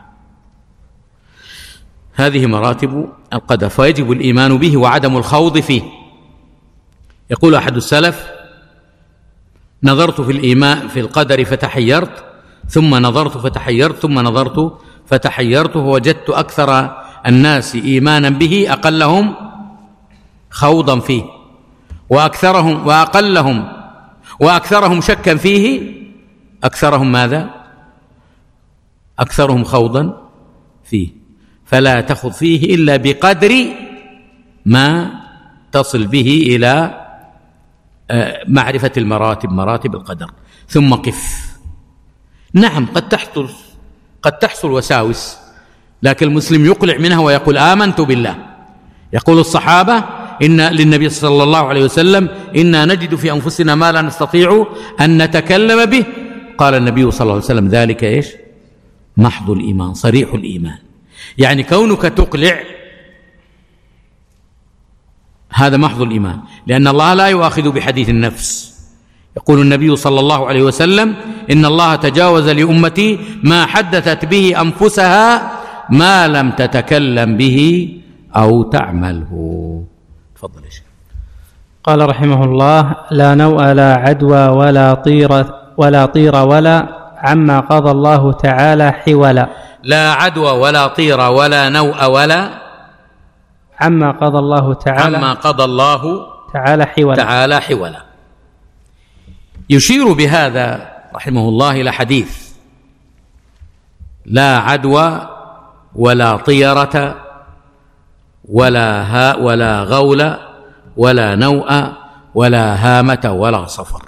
هذه مراتب القدر، فيجب الإيمان به وعدم الخوض فيه. يقول أحد السلف: نظرت في الإيمان في القدر فتحيرت، ثم نظرت فتحيرت، ثم نظرت فتحيرت، فوجدت أكثر الناس إيمانا به أقلهم خوضا فيه، وأكثرهم وأقلهم وأكثرهم شكا فيه أكثرهم ماذا؟ أكثرهم خوضا فيه. فلا تخض فيه إلا بقدر ما تصل به إلى معرفة المراتب، مراتب القدر، ثم قف. نعم، قد تحصل قد تحصل وساوس، لكن المسلم يقلع منها ويقول: آمنت بالله. يقول الصحابة إن للنبي صلى الله عليه وسلم: إنا نجد في أنفسنا ما لا نستطيع أن نتكلم به. قال النبي صلى الله عليه وسلم: ذلك إيش؟ محض الإيمان، صريح الإيمان. يعني كونك تقلع هذا محض الإيمان، لأن الله لا يؤاخذ بحديث النفس. يقول النبي صلى الله عليه وسلم: إن الله تجاوز لأمتي ما حدثت به أنفسها ما لم تتكلم به أو تعمله. تفضل يا شيخ. قال رحمه الله: لا نوء لا عدوى ولا طير ولا طير ولا عما قضى الله تعالى حولا. لا عدوى ولا طير ولا نوء ولا عما قضى الله تعالى عما قضى الله تعالى حولا تعالى حولا. يشير بهذا رحمه الله إلى حديث: لا عدوى ولا طيرة ولا هاء ولا غول ولا نوء ولا هامة ولا صفر.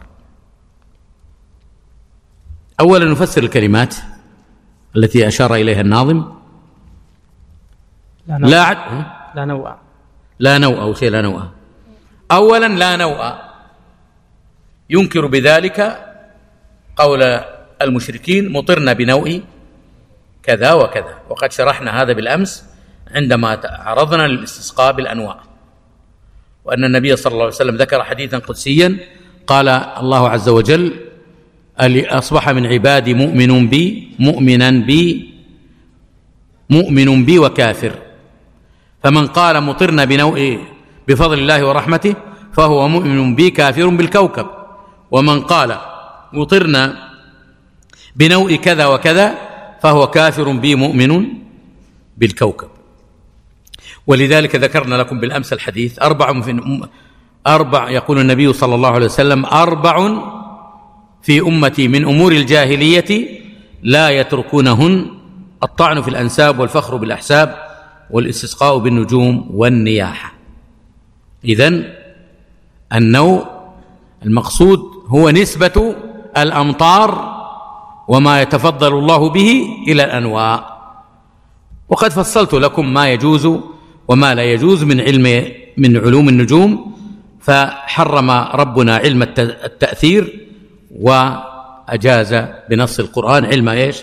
أولا نفسر الكلمات التي أشار إليها الناظم. لا نوء لا, عد... لا نوء لا نوء أو شيء لا نوء. أولا لا نوء، ينكر بذلك قول المشركين: مطرنا بنوء كذا وكذا، وقد شرحنا هذا بالأمس عندما عرضنا للاستسقاء بالأنواع، وأن النبي صلى الله عليه وسلم ذكر حديثا قدسيا قال الله عز وجل: أصبح من عبادي مؤمن بي مؤمنا بي مؤمن بي وكافر، فمن قال مطرنا بنوء بفضل الله ورحمته فهو مؤمن بي كافر بالكوكب، ومن قال مطرنا بنوء كذا وكذا فهو كافر بي مؤمن بالكوكب. ولذلك ذكرنا لكم بالأمس الحديث: أربع في أربع يقول النبي صلى الله عليه وسلم: أربع في أمتي من أمور الجاهلية لا يتركونهن: الطعن في الأنساب، والفخر بالأحساب، والاستسقاء بالنجوم، والنياحة. إذن النوء المقصود هو نسبة الأمطار وما يتفضل الله به إلى الأنواع. وقد فصلت لكم ما يجوز وما لا يجوز من علم من علوم النجوم، فحرم ربنا علم التأثير وأجاز بنص القرآن علم إيش؟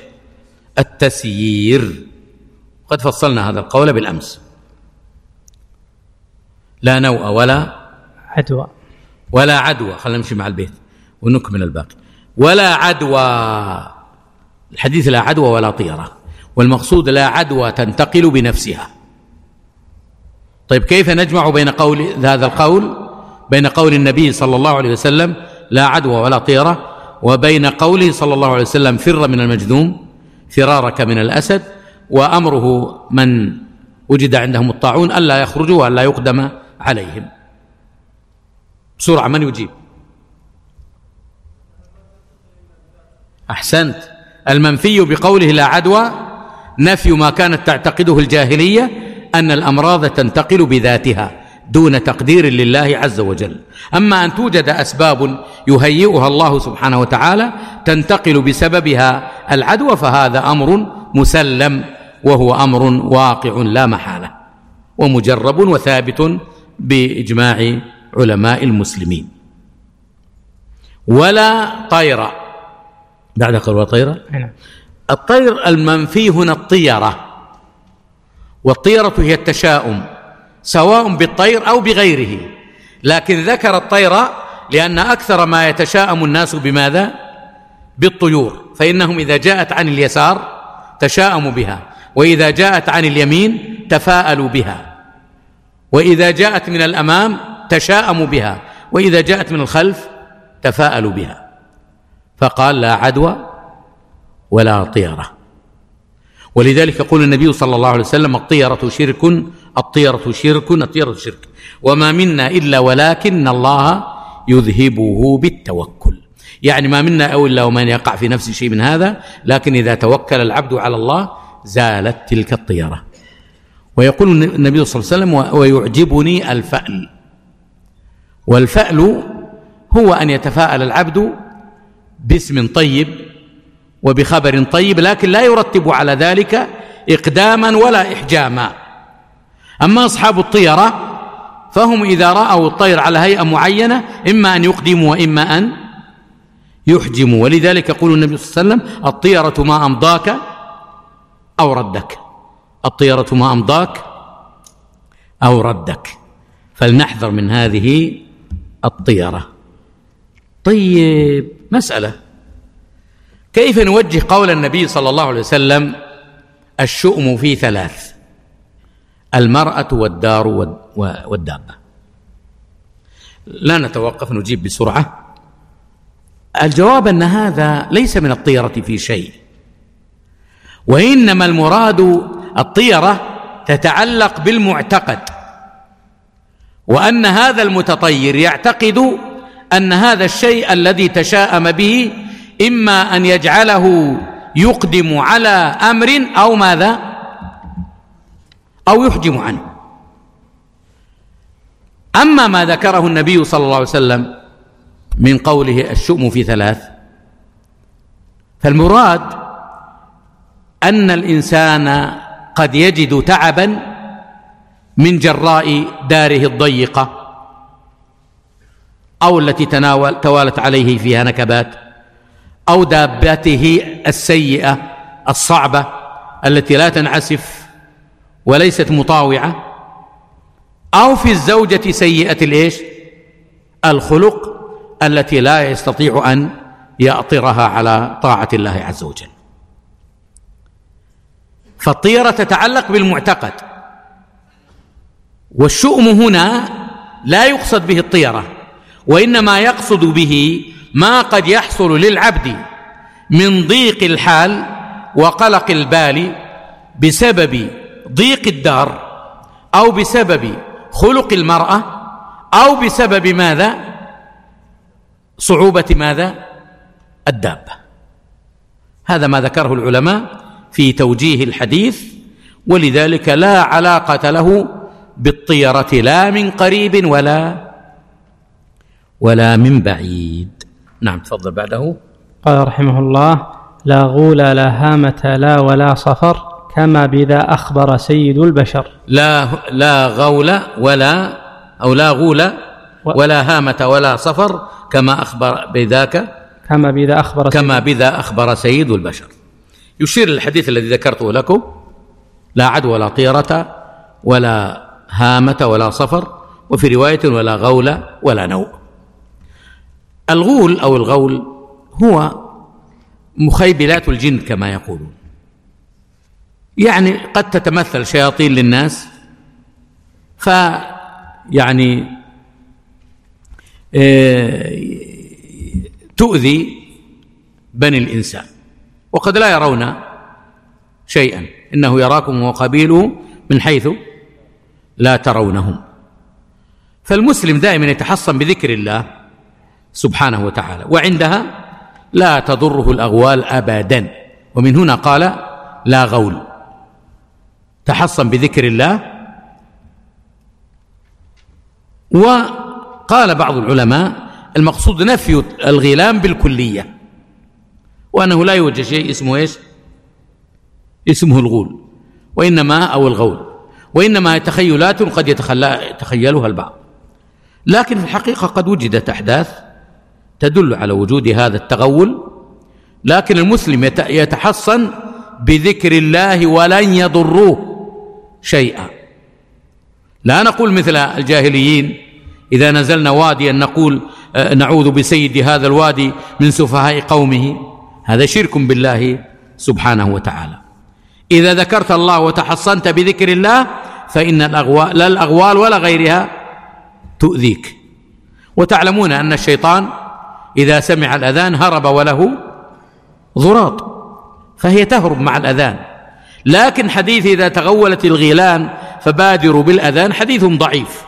التسيير. قد فصلنا هذا القول بالأمس. لا نوء ولا عدوى ولا عدوى. خلينا نمشي مع البيت ونكمل الباقي. ولا عدوى، الحديث لا عدوى ولا طيرة، والمقصود لا عدوى تنتقل بنفسها. طيب كيف نجمع بين قول هذا القول بين قول النبي صلى الله عليه وسلم لا عدوى ولا طيرة وبين قوله صلى الله عليه وسلم فر من المجذوم فرارك من الأسد، وأمره من وجد عندهم الطاعون ألا يخرجوا وألا يقدم عليهم؟ بسرعة من يجيب؟ أحسنت. المنفي بقوله لا عدوى نفي ما كانت تعتقده الجاهلية أن الأمراض تنتقل بذاتها دون تقدير لله عز وجل. أما أن توجد أسباب يهيئها الله سبحانه وتعالى تنتقل بسببها العدوى فهذا أمر مسلم، وهو أمر واقع لا محالة ومجرب وثابت بإجماع علماء المسلمين. ولا طير، بعد قول طيرة الطير المنفي هنا الطيرة، والطيرة هي التشاؤم سواء بالطير أو بغيره، لكن ذكر الطير لأن أكثر ما يتشاءم الناس بماذا؟ بالطيور، فإنهم إذا جاءت عن اليسار تشاءموا بها، وإذا جاءت عن اليمين تفاءلوا بها، وإذا جاءت من الأمام تشاءموا بها، وإذا جاءت من الخلف تفاءلوا بها. فقال لا عدوى ولا طيرة. ولذلك يقول النبي صلى الله عليه وسلم الطيرة شرك الطيرة شرك الطيرة شرك وما منا إلا ولكن الله يذهبه بالتوكل. يعني ما منا أو إلا ومن يقع في نفس شيء من هذا، لكن إذا توكل العبد على الله زالت تلك الطيرة. ويقول النبي صلى الله عليه وسلم ويعجبني الفأل، والفأل هو أن يتفاءل العبد باسم طيب وبخبر طيب، لكن لا يرتب على ذلك إقداما ولا إحجاما. أما أصحاب الطيرة فهم إذا رأوا الطير على هيئة معينة إما أن يقدموا وإما أن يحجموا. ولذلك يقول النبي صلى الله عليه وسلم الطيرة ما أمضاك أو ردك، الطيرة ما أمضاك أو ردك، فلنحذر من هذه الطيرة. طيب مسألة، كيف نوجه قول النبي صلى الله عليه وسلم الشؤم في ثلاث: المرأة والدار والدابة؟ لا نتوقف، نجيب بسرعة. الجواب أن هذا ليس من الطيرة في شيء، وإنما المراد الطيرة تتعلق بالمعتقد، وأن هذا المتطير يعتقد أن هذا الشيء الذي تشاءم به إما أن يجعله يقدم على أمر أو ماذا أو يحجم عنه. أما ما ذكره النبي صلى الله عليه وسلم من قوله الشؤم في ثلاث، فالمراد أن الإنسان قد يجد تعبا من جراء داره الضيقة أو التي تناول توالت عليه فيها نكبات، أو دابته السيئة الصعبة التي لا تنعسف وليست مطاوعة، أو في الزوجة سيئة الإيش؟ الخلق التي لا يستطيع أن يأطرها على طاعة الله عز وجل. فالطيرة تتعلق بالمعتقد، والشؤم هنا لا يقصد به الطيرة، وإنما يقصد به ما قد يحصل للعبد من ضيق الحال وقلق البال بسبب ضيق الدار، أو بسبب خلق المرأة، أو بسبب ماذا؟ صعوبة ماذا؟ الدابة. هذا ما ذكره العلماء في توجيه الحديث، ولذلك لا علاقة له بالطيرة لا من قريب ولا ولا من بعيد. نعم تفضل بعده. قال رحمه الله: لا غول لا هامة لا ولا صفر كما بذا أخبر سيد البشر. لا لا غول ولا أو لا غول ولا هامة ولا صفر كما أخبر بذاك كما بذا أخبر كما بذا أخبر سيد البشر. يشير الحديث الذي ذكرته لكم: لا عدوى ولا طيرة ولا هامة ولا صفر، وفي رواية ولا غول ولا نوء. الغول أو الغول هو مخيبلات الجن كما يقولون، يعني قد تتمثل شياطين للناس فيعني تؤذي بني الإنسان وقد لا يرون شيئا، إنه يراكم وقبيله من حيث لا ترونهم. فالمسلم دائما يتحصن بذكر الله سبحانه وتعالى، وعندها لا تضره الأغوال أبدا، ومن هنا قال لا غول، تحصن بذكر الله. وقال بعض العلماء المقصود نفي الغيلان بالكلية، وأنه لا يوجد شيء اسمه إيش؟ اسمه الغول وإنما أو الغول، وإنما تخيلات قد يتخيلها البعض، لكن في الحقيقة قد وجدت أحداث تدل على وجود هذا التغول، لكن المسلم يتحصن بذكر الله ولن يضروه شيئا. لا نقول مثل الجاهليين إذا نزلنا واديا نقول نعوذ بسيد هذا الوادي من سفهاء قومه، هذا شرك بالله سبحانه وتعالى. إذا ذكرت الله وتحصنت بذكر الله فإن الأغوال لا الأغوال ولا غيرها تؤذيك. وتعلمون أن الشيطان إذا سمع الأذان هرب وله ضراط، فهي تهرب مع الأذان. لكن حديث إذا تغولت الغيلان فبادروا بالأذان حديث ضعيف،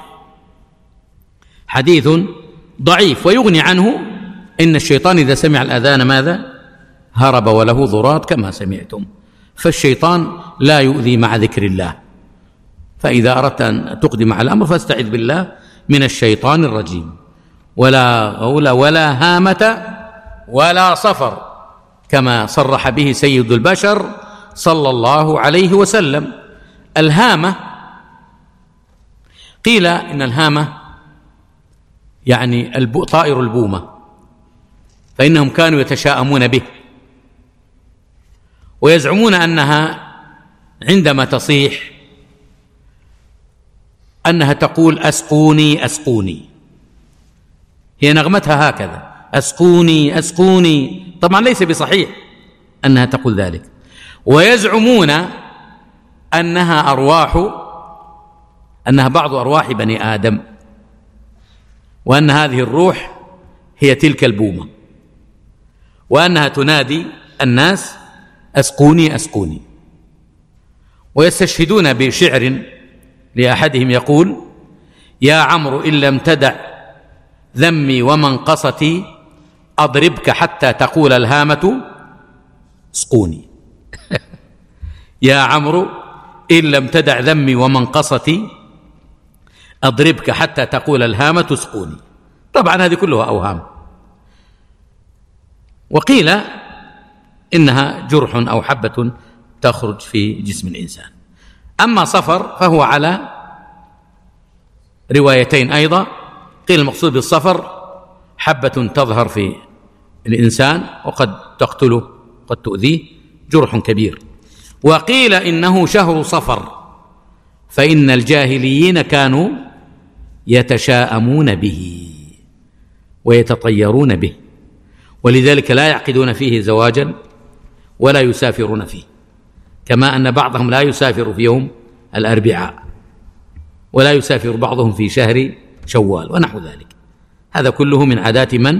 حديث ضعيف، ويغني عنه إن الشيطان إذا سمع الأذان ماذا؟ هرب وله ضراط كما سمعتم. فالشيطان لا يؤذي مع ذكر الله، فإذا أردت أن تقدم على الأمر فاستعذ بالله من الشيطان الرجيم. ولا غول ولا هامة ولا صفر كما صرح به سيد البشر صلى الله عليه وسلم. الهامة قيل إن الهامة يعني طائر البومة، فإنهم كانوا يتشاءمون به ويزعمون أنها عندما تصيح أنها تقول أسقوني أسقوني، هي نغمتها هكذا أسقوني أسقوني، طبعا ليس بصحيح أنها تقول ذلك. ويزعمون أنها أرواح، أنها بعض أرواح بني آدم، وأن هذه الروح هي تلك البومة، وأنها تنادي الناس أسقوني أسقوني. ويستشهدون بشعر لأحدهم يقول يا عمرو إن لم تدع ذمي ومنقصتي أضربك حتى تقول الهامة اسقوني. يا عمرو إن لم تدع ذمي ومنقصتي أضربك حتى تقول الهامة اسقوني. طبعا هذه كلها أوهام. وقيل إنها جرح أو حبة تخرج في جسم الإنسان. أما صفر فهو على روايتين أيضا، قيل المقصود بالصفر حبة تظهر في الإنسان وقد تقتله قد تؤذيه، جرح كبير. وقيل إنه شهر صفر، فإن الجاهليين كانوا يتشاءمون به ويتطيرون به، ولذلك لا يعقدون فيه زواجا ولا يسافرون فيه، كما أن بعضهم لا يسافر في يوم الأربعاء ولا يسافر بعضهم في شهر شوال ونحو ذلك. هذا كله من عادات من؟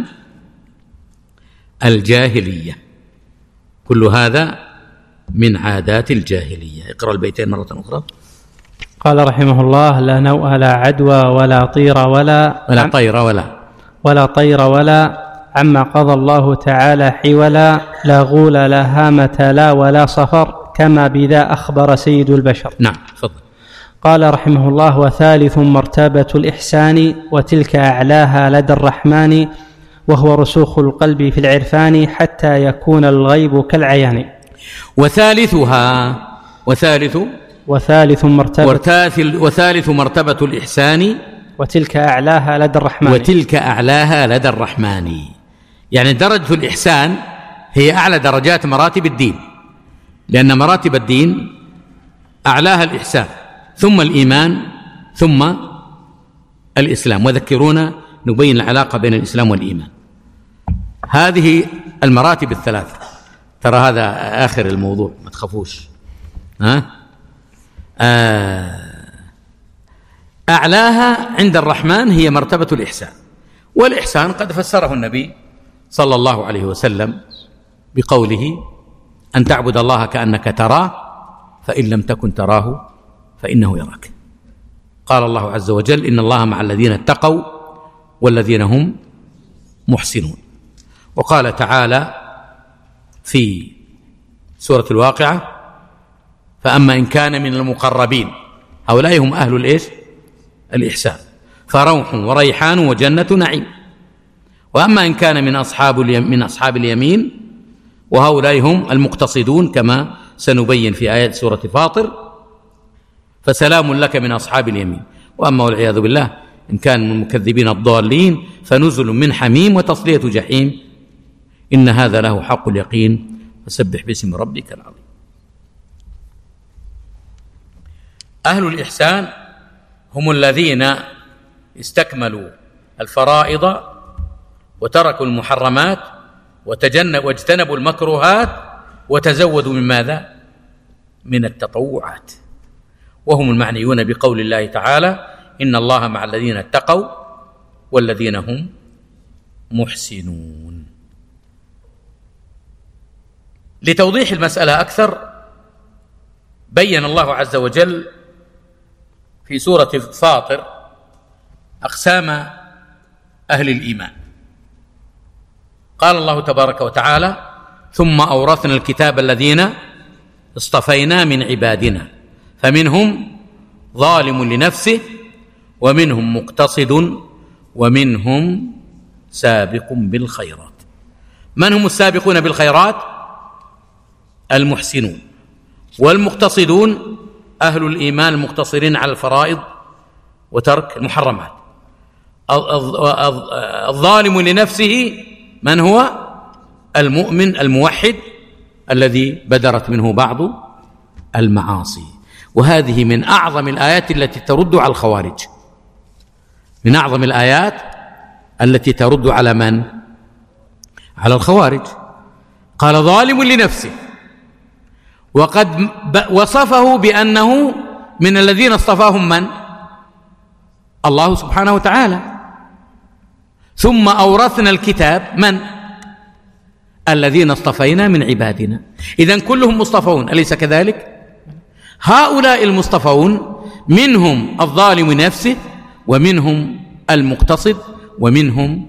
الجاهلية، كل هذا من عادات الجاهلية. اقرأ البيتين مرة أخرى. قال رحمه الله لا نوء لا عدوى ولا طير ولا ولا طير ولا ولا طير ولا عما قضى الله تعالى حولا، لا غول لا هامة لا ولا صفر كما بذا أخبر سيد البشر. نعم تفضل. قال رحمه الله وثالث مرتبة الإحسان وتلك أعلاها لدى الرحمن، وهو رسوخ القلب في العرفان حتى يكون الغيب كالعيان. وثالثها وثالث وثالث مرتبة وثالث مرتبة الإحسان وتلك أعلاها لدى الرحمن وتلك أعلاها لدى الرحمن، يعني درجة الإحسان هي أعلى درجات مراتب الدين، لأن مراتب الدين أعلاها الإحسان ثم الإيمان ثم الإسلام، وذكرونا نبين العلاقة بين الإسلام والإيمان. هذه المراتب الثلاثة، ترى هذا آخر الموضوع ما تخافوش. ها؟ أعلاها عند الرحمن هي مرتبة الإحسان، والإحسان قد فسره النبي صلى الله عليه وسلم بقوله: أن تعبد الله كأنك تراه فإن لم تكن تراه فإنه يراك. قال الله عز وجل: إن الله مع الذين اتقوا والذين هم محسنون. وقال تعالى في سورة الواقعة: فأما إن كان من المقربين، هؤلاء هم أهل الإيش؟ الإحسان، فروح وريحان وجنة نعيم. وأما إن كان من أصحاب من أصحاب اليمين، وهؤلاء هم المقتصدون كما سنبين في آيات سورة فاطر، فسلام لك من أصحاب اليمين. وأما والعياذ بالله إن كان من المكذبين الضالين فنزل من حميم وتصلية جحيم، إن هذا له حق اليقين، فسبح باسم ربك العظيم. أهل الإحسان هم الذين استكملوا الفرائض وتركوا المحرمات وتجنبوا واجتنبوا المكروهات وتزودوا من ماذا؟ من التطوعات، وهم المعنيون بقول الله تعالى: إن الله مع الذين اتقوا والذين هم محسنون. لتوضيح المسألة أكثر بين الله عز وجل في سورة فاطر أقسام أهل الإيمان. قال الله تبارك وتعالى: ثم أورثنا الكتاب الذين اصطفينا من عبادنا فمنهم ظالم لنفسه ومنهم مقتصد ومنهم سابق بالخيرات. من هم السابقون بالخيرات؟ المحسنون. والمقتصدون أهل الإيمان المقتصرين على الفرائض وترك المحرمات. الظالم لنفسه من هو؟ المؤمن الموحد الذي بدرت منه بعض المعاصي. وهذه من أعظم الآيات التي ترد على الخوارج، من أعظم الآيات التي ترد على من؟ على الخوارج. قال: ظالم لنفسه، وقد وصفه بأنه من الذين اصطفاهم من؟ الله سبحانه وتعالى. ثم أورثنا الكتاب من؟ الذين اصطفينا من عبادنا. إذن كلهم مصطفون، أليس كذلك؟ هؤلاء المصطفون منهم الظالم نفسه ومنهم المقتصد ومنهم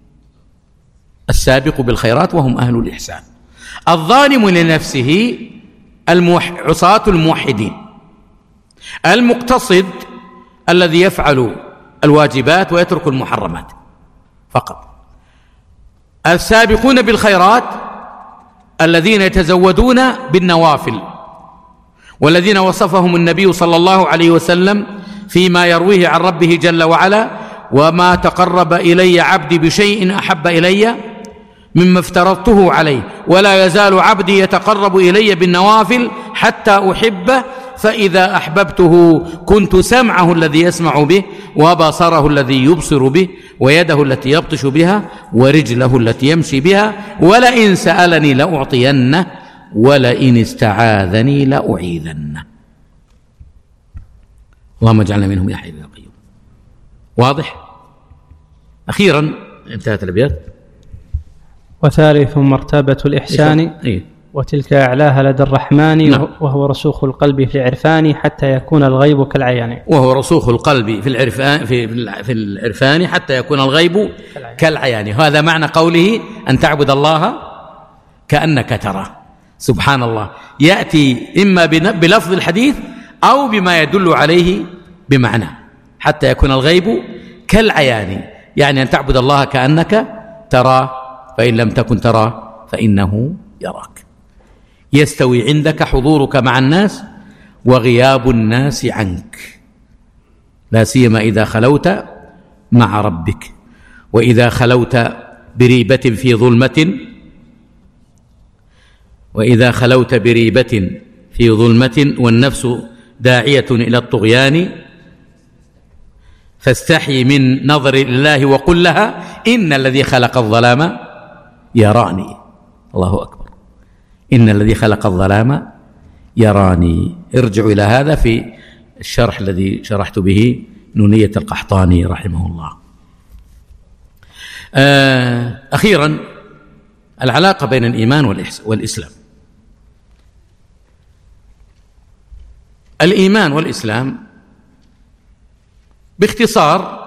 السابق بالخيرات وهم أهل الإحسان. الظالم لنفسه الموح... عصاة الموحدين، المقتصد الذي يفعل الواجبات ويترك المحرمات فقط، السابقون بالخيرات الذين يتزودون بالنوافل، والذين وصفهم النبي صلى الله عليه وسلم فيما يرويه عن ربه جل وعلا: وما تقرب إلي عبدي بشيء أحب إلي مما افترضته عليه ولا يزال عبدي يتقرب إلي بالنوافل حتى أحبه فإذا أحببته كنت سمعه الذي يسمع به وبصره الذي يبصر به ويده التي يبطش بها ورجله التي يمشي بها ولئن سألني لأعطينه ولئن استعاذني لأعيذنه. اللهم اجعلنا منهم يا حي يا قيوم. واضح؟ أخيرا انتهت الأبيات. وثالث مرتبة الإحسان إيه؟ وتلك أعلاها لدى الرحمن. نعم. وهو رسوخ القلب في العرفان حتى يكون الغيب كالعيان. وهو رسوخ القلب في العرفان في في العرفان حتى يكون الغيب كالعيان, كالعيان. هذا معنى قوله أن تعبد الله كأنك تراه. سبحان الله، يأتي إما بلفظ الحديث أو بما يدل عليه بمعنى حتى يكون الغيب كالعيان، يعني أن تعبد الله كأنك تراه فإن لم تكن تراه فإنه يراك. يستوي عندك حضورك مع الناس وغياب الناس عنك، لا سيما إذا خلوت مع ربك. وإذا خلوت بريبة في ظلمة وإذا خلوت بريبة في ظلمة والنفس داعية إلى الطغيان فاستحي من نظر الله وقل لها إن الذي خلق الظلام يراني. الله أكبر. إن الذي خلق الظلام يراني. ارجعوا إلى هذا في الشرح الذي شرحت به نونية القحطاني رحمه الله. أخيرا العلاقة بين الإيمان والإسلام. الإيمان والإسلام باختصار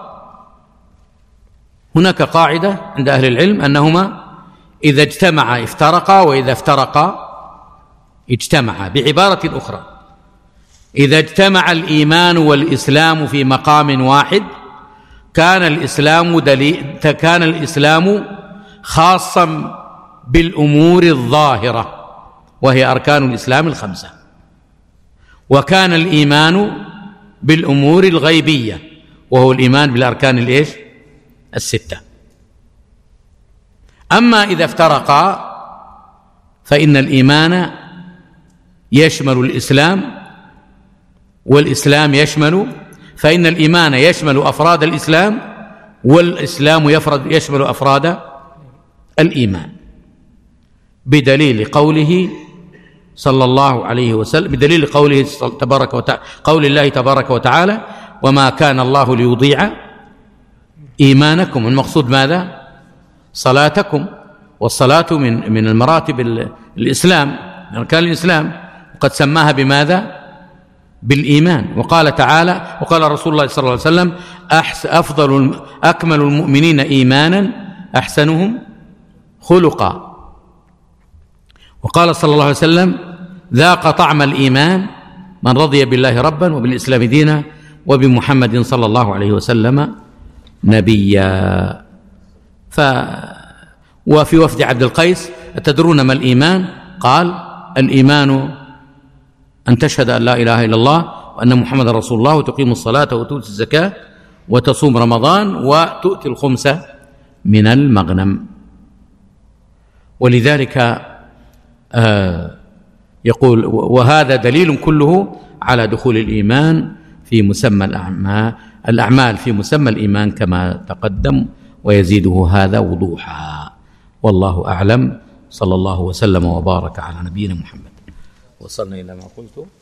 هناك قاعدة عند أهل العلم أنهما إذا اجتمعا افترقا وإذا افترقا اجتمعا. بعبارة أخرى، إذا اجتمع الإيمان والإسلام في مقام واحد كان الإسلام دليل كان الإسلام خاصا بالأمور الظاهرة وهي أركان الإسلام الخمسة، وكان الإيمان بالأمور الغيبية وهو الإيمان بالأركان الإيش؟ الستة. أما إذا افترقا فإن الإيمان يشمل الإسلام والإسلام يشمل فإن الإيمان يشمل أفراد الإسلام والإسلام يفرد يشمل أفراد الإيمان، بدليل قوله صلى الله عليه وسلم بدليل قوله تبارك وتعالى قول الله تبارك وتعالى وما كان الله ليضيع إيمانكم. المقصود ماذا؟ صلاتكم، والصلاة من من المراتب الإسلام، أركان الإسلام، وقد سماها بماذا؟ بالإيمان. وقال تعالى وقال رسول الله صلى الله عليه وسلم أفضل أكمل المؤمنين إيمانا أحسنهم خلقا. وقال صلى الله عليه وسلم ذاق طعم الإيمان من رضي بالله ربا وبالإسلام دينا وبمحمد صلى الله عليه وسلم نبيا. ف وفي وفد عبد القيس أتدرون ما الإيمان؟ قال الإيمان أن تشهد أن لا إله إلا الله وأن محمد رسول الله وتقيم الصلاة وتؤتي الزكاة وتصوم رمضان وتؤتي الخمس من المغنم. ولذلك آه يقول وهذا دليل كله على دخول الإيمان في مسمى الأعمال الأعمال في مسمى الإيمان كما تقدم، ويزيده هذا وضوحا. والله أعلم. صلى الله وسلم وبارك على نبينا محمد. وصلنا إلى ما قلت.